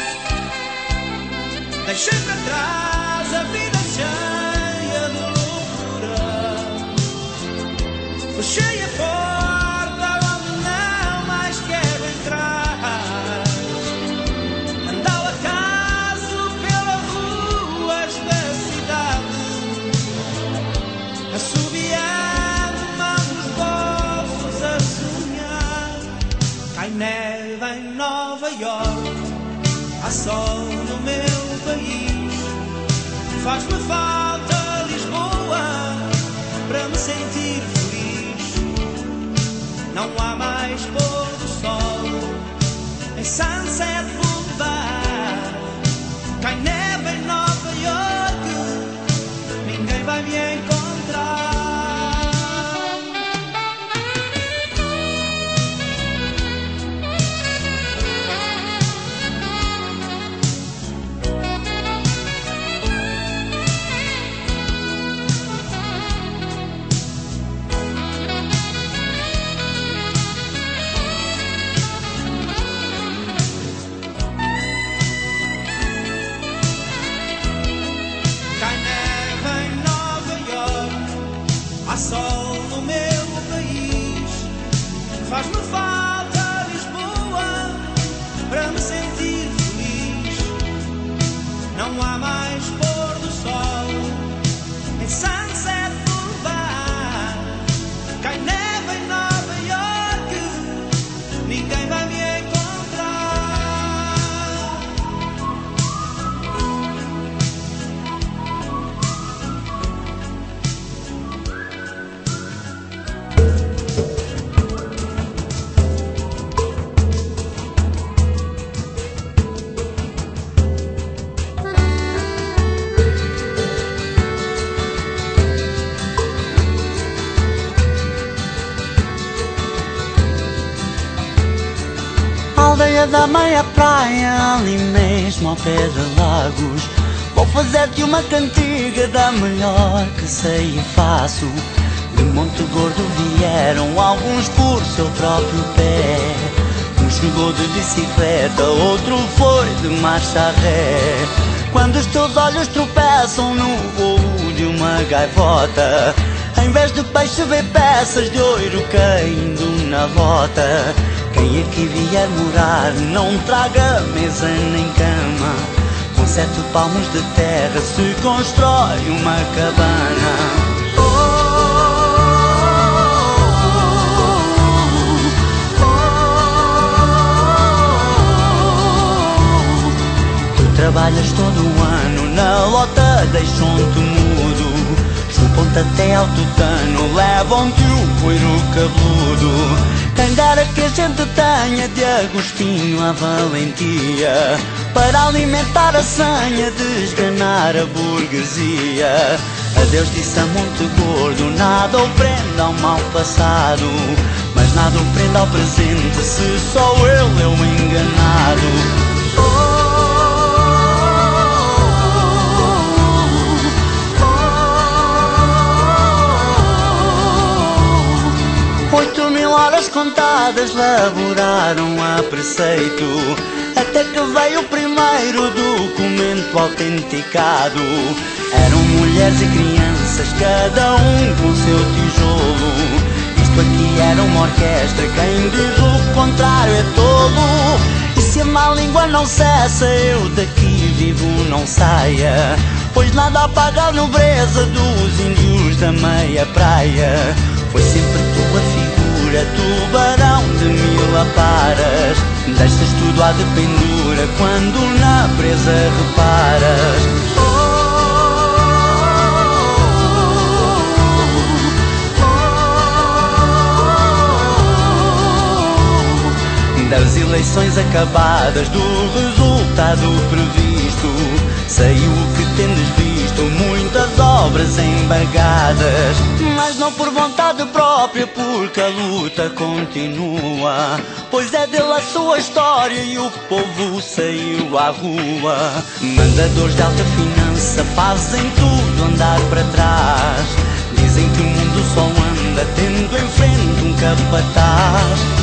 J: deixei para trás a vida cheia de loucura. Fechei a porta onde não mais quero entrar. Andava caso pelas ruas da cidade, assobiando mãos nos bolsos a sonhar. Cai neve em Nova York, há sol no meu país. Faz-me falta Lisboa para me sentir feliz. Não há mais pôr do sol em Sunset Boulevard. Cai neve em Nova York, ninguém vai me encontrar.
R: aldeia da meia praia, ali mesmo ao pé de Lagos. Vou fazer-te uma cantiga da melhor que sei e faço. De Monte Gordo vieram alguns por seu próprio pé. Um chegou de bicicleta, outro foi de marcha ré. Quando os teus olhos tropeçam no voo de uma gaivota, em vez de peixe vê peças de ouro caindo na rota. Quem aqui vier morar não traga mesa nem cama. Com sete palmos de terra se constrói uma cabana. Trabalhas todo o ano, na lota deixam-te mudo. Chupam-te até ao tutano, levam-te o coiro cabeludo. Quem dera que a gente tenha de Agostinho a valentia para alimentar a sanha de esganar a burguesia. Adeus disse a Monte Gordo, nada o prenda ao mal passado, mas nada o prenda ao presente se só ele é o enganado. Oito mil horas contadas laboraram a preceito, até que veio o primeiro documento autenticado. Eram mulheres e crianças, cada um com seu tijolo. Isto aqui era uma orquestra, quem diz o contrário é tolo. E se a má língua não cessa, eu daqui vivo não saia, pois nada apaga a nobreza dos índios da meia praia. Foi sempre tua figura, tubarão de mil aparas. Deixas tudo à de pendura quando na presa reparas. Das eleições acabadas, do resultado previsto, saiu o que tendes visto, muitas obras embargadas, mas não por vontade própria, porque a luta continua, pois é dele a sua história e o povo saiu à rua. Mandadores de alta finança fazem tudo andar para trás, dizem que o mundo só anda tendo em frente um capataz.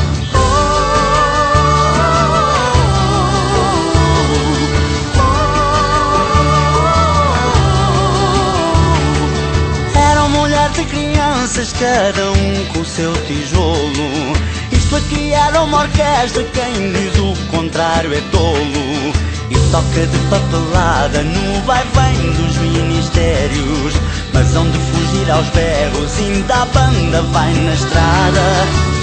R: De crianças, cada um com o seu tijolo. Isto aqui era uma orquestra, quem diz o contrário é tolo. E toca de papelada no vai-vem dos ministérios, mas onde fugir aos berros, ainda a banda vai na estrada.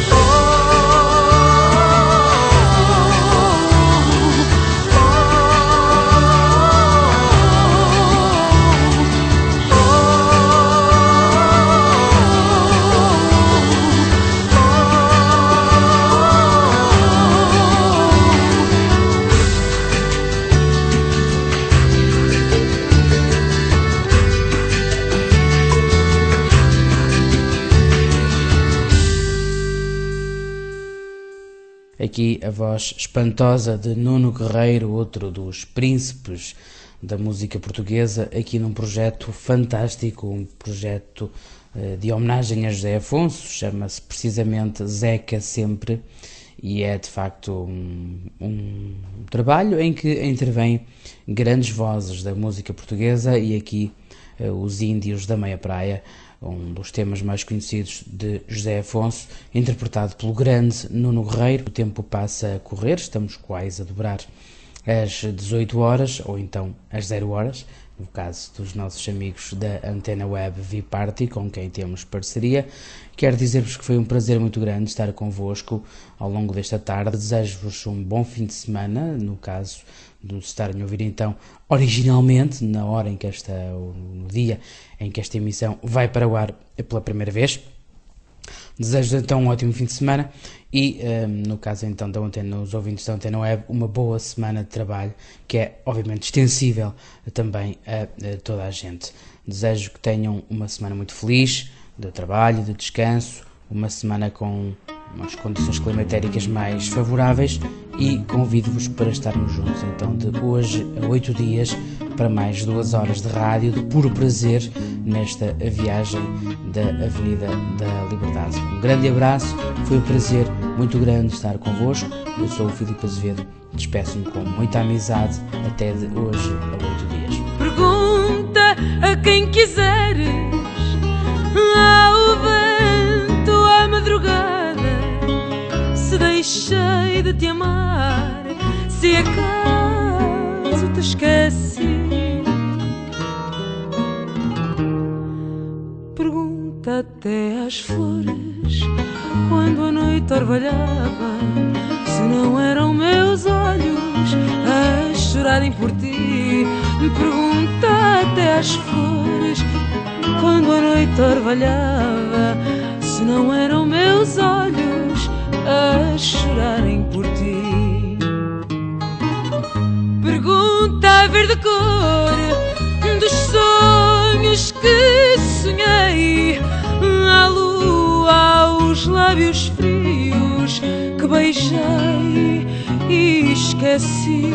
A: Aqui a voz espantosa de Nuno Guerreiro, outro dos príncipes da música portuguesa, aqui num projeto fantástico, um projeto uh, de homenagem a José Afonso, chama-se precisamente Zeca Sempre, e é de facto um, um trabalho em que intervêm grandes vozes da música portuguesa, e aqui uh, os Índios da Meia Praia, um dos temas mais conhecidos de José Afonso, interpretado pelo grande Nuno Guerreiro. O tempo passa a correr, estamos quase a dobrar às dezoito horas, ou então às zero horas, no caso dos nossos amigos da Antena Web V-Party, com quem temos parceria. Quero dizer-vos que foi um prazer muito grande estar convosco ao longo desta tarde. Desejo-vos um bom fim de semana, no caso de estarem a ouvir então originalmente, na hora em que esta, no dia em que esta emissão vai para o ar pela primeira vez. Desejo então um ótimo fim de semana e, um, no caso então da Antena, os ouvintes da Antena Web, uma boa semana de trabalho, que é obviamente extensível também a, a toda a gente. Desejo que tenham uma semana muito feliz, de trabalho, de descanso, uma semana com umas condições climatéricas mais favoráveis e convido-vos para estarmos juntos então de hoje a oito dias para mais duas horas de rádio de puro prazer nesta viagem da Avenida da Liberdade. Um grande abraço, foi um prazer muito grande estar convosco. Eu sou o Filipe Azevedo, despeço-me com muita amizade até de hoje a oito dias.
P: Pergunta a quem quiseres, ao vento, à madrugada, se deixei de te amar, se acaso te esqueci. Pergunta até às flores, quando a noite orvalhava, se não eram meus olhos a chorarem por ti. Pergunta até às flores, quando a noite orvalhava, se não eram meus olhos a chorarem por ti. Pergunta a verde cor dos sonhos que sonhei, à lua, aos lábios frios que beijei e esqueci.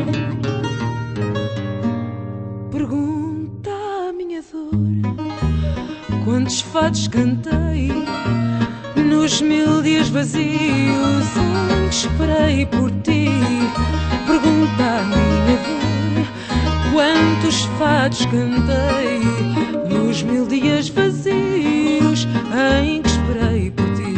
P: Pergunta à minha dor, quantos fados cantei nos mil dias vazios em que esperei por ti. Pergunta à minha dor, quantos fados cantei nos mil dias vazios em que esperei por ti.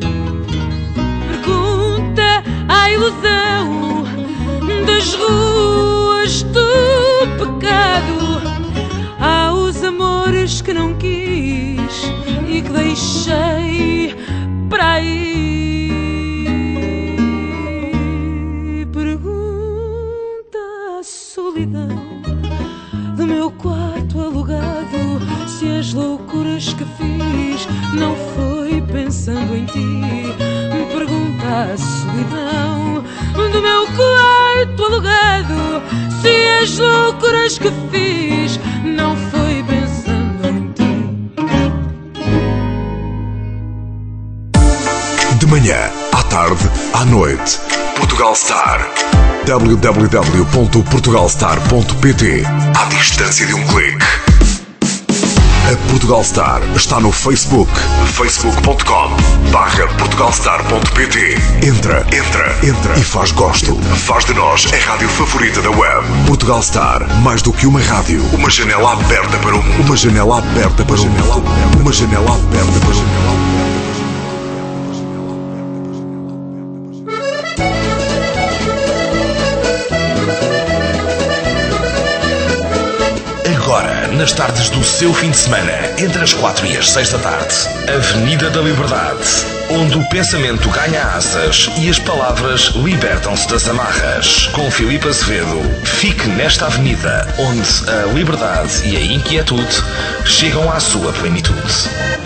P: Pergunta à ilusão das ruas do pecado, aos amores que não quis e que deixei para aí. Pergunta à solidão do meu quarto alugado, se as loucuras que fiz não foi pensando em ti. Pergunta à solidão do meu quarto alugado, se as loucuras que fiz não foi pensando em ti.
B: De manhã, à tarde, à noite. Portugal Star. w w w ponto portugal star ponto p t. À distância de um clique. A Portugal Star está no Facebook. facebook ponto com barra portugal star ponto p t. Entra, entra, entra e faz gosto. Faz de nós a rádio favorita da web. Portugal Star, mais do que uma rádio. Uma janela aberta para o mundo. Uma janela aberta para o mundo. Uma janela aberta para o mundo. Agora, nas tardes do seu fim de semana, entre as quatro e as seis da tarde, Avenida da Liberdade, onde o pensamento ganha asas e as palavras libertam-se das amarras. Com Filipe Azevedo, fique nesta avenida, onde a liberdade e a inquietude chegam à sua plenitude.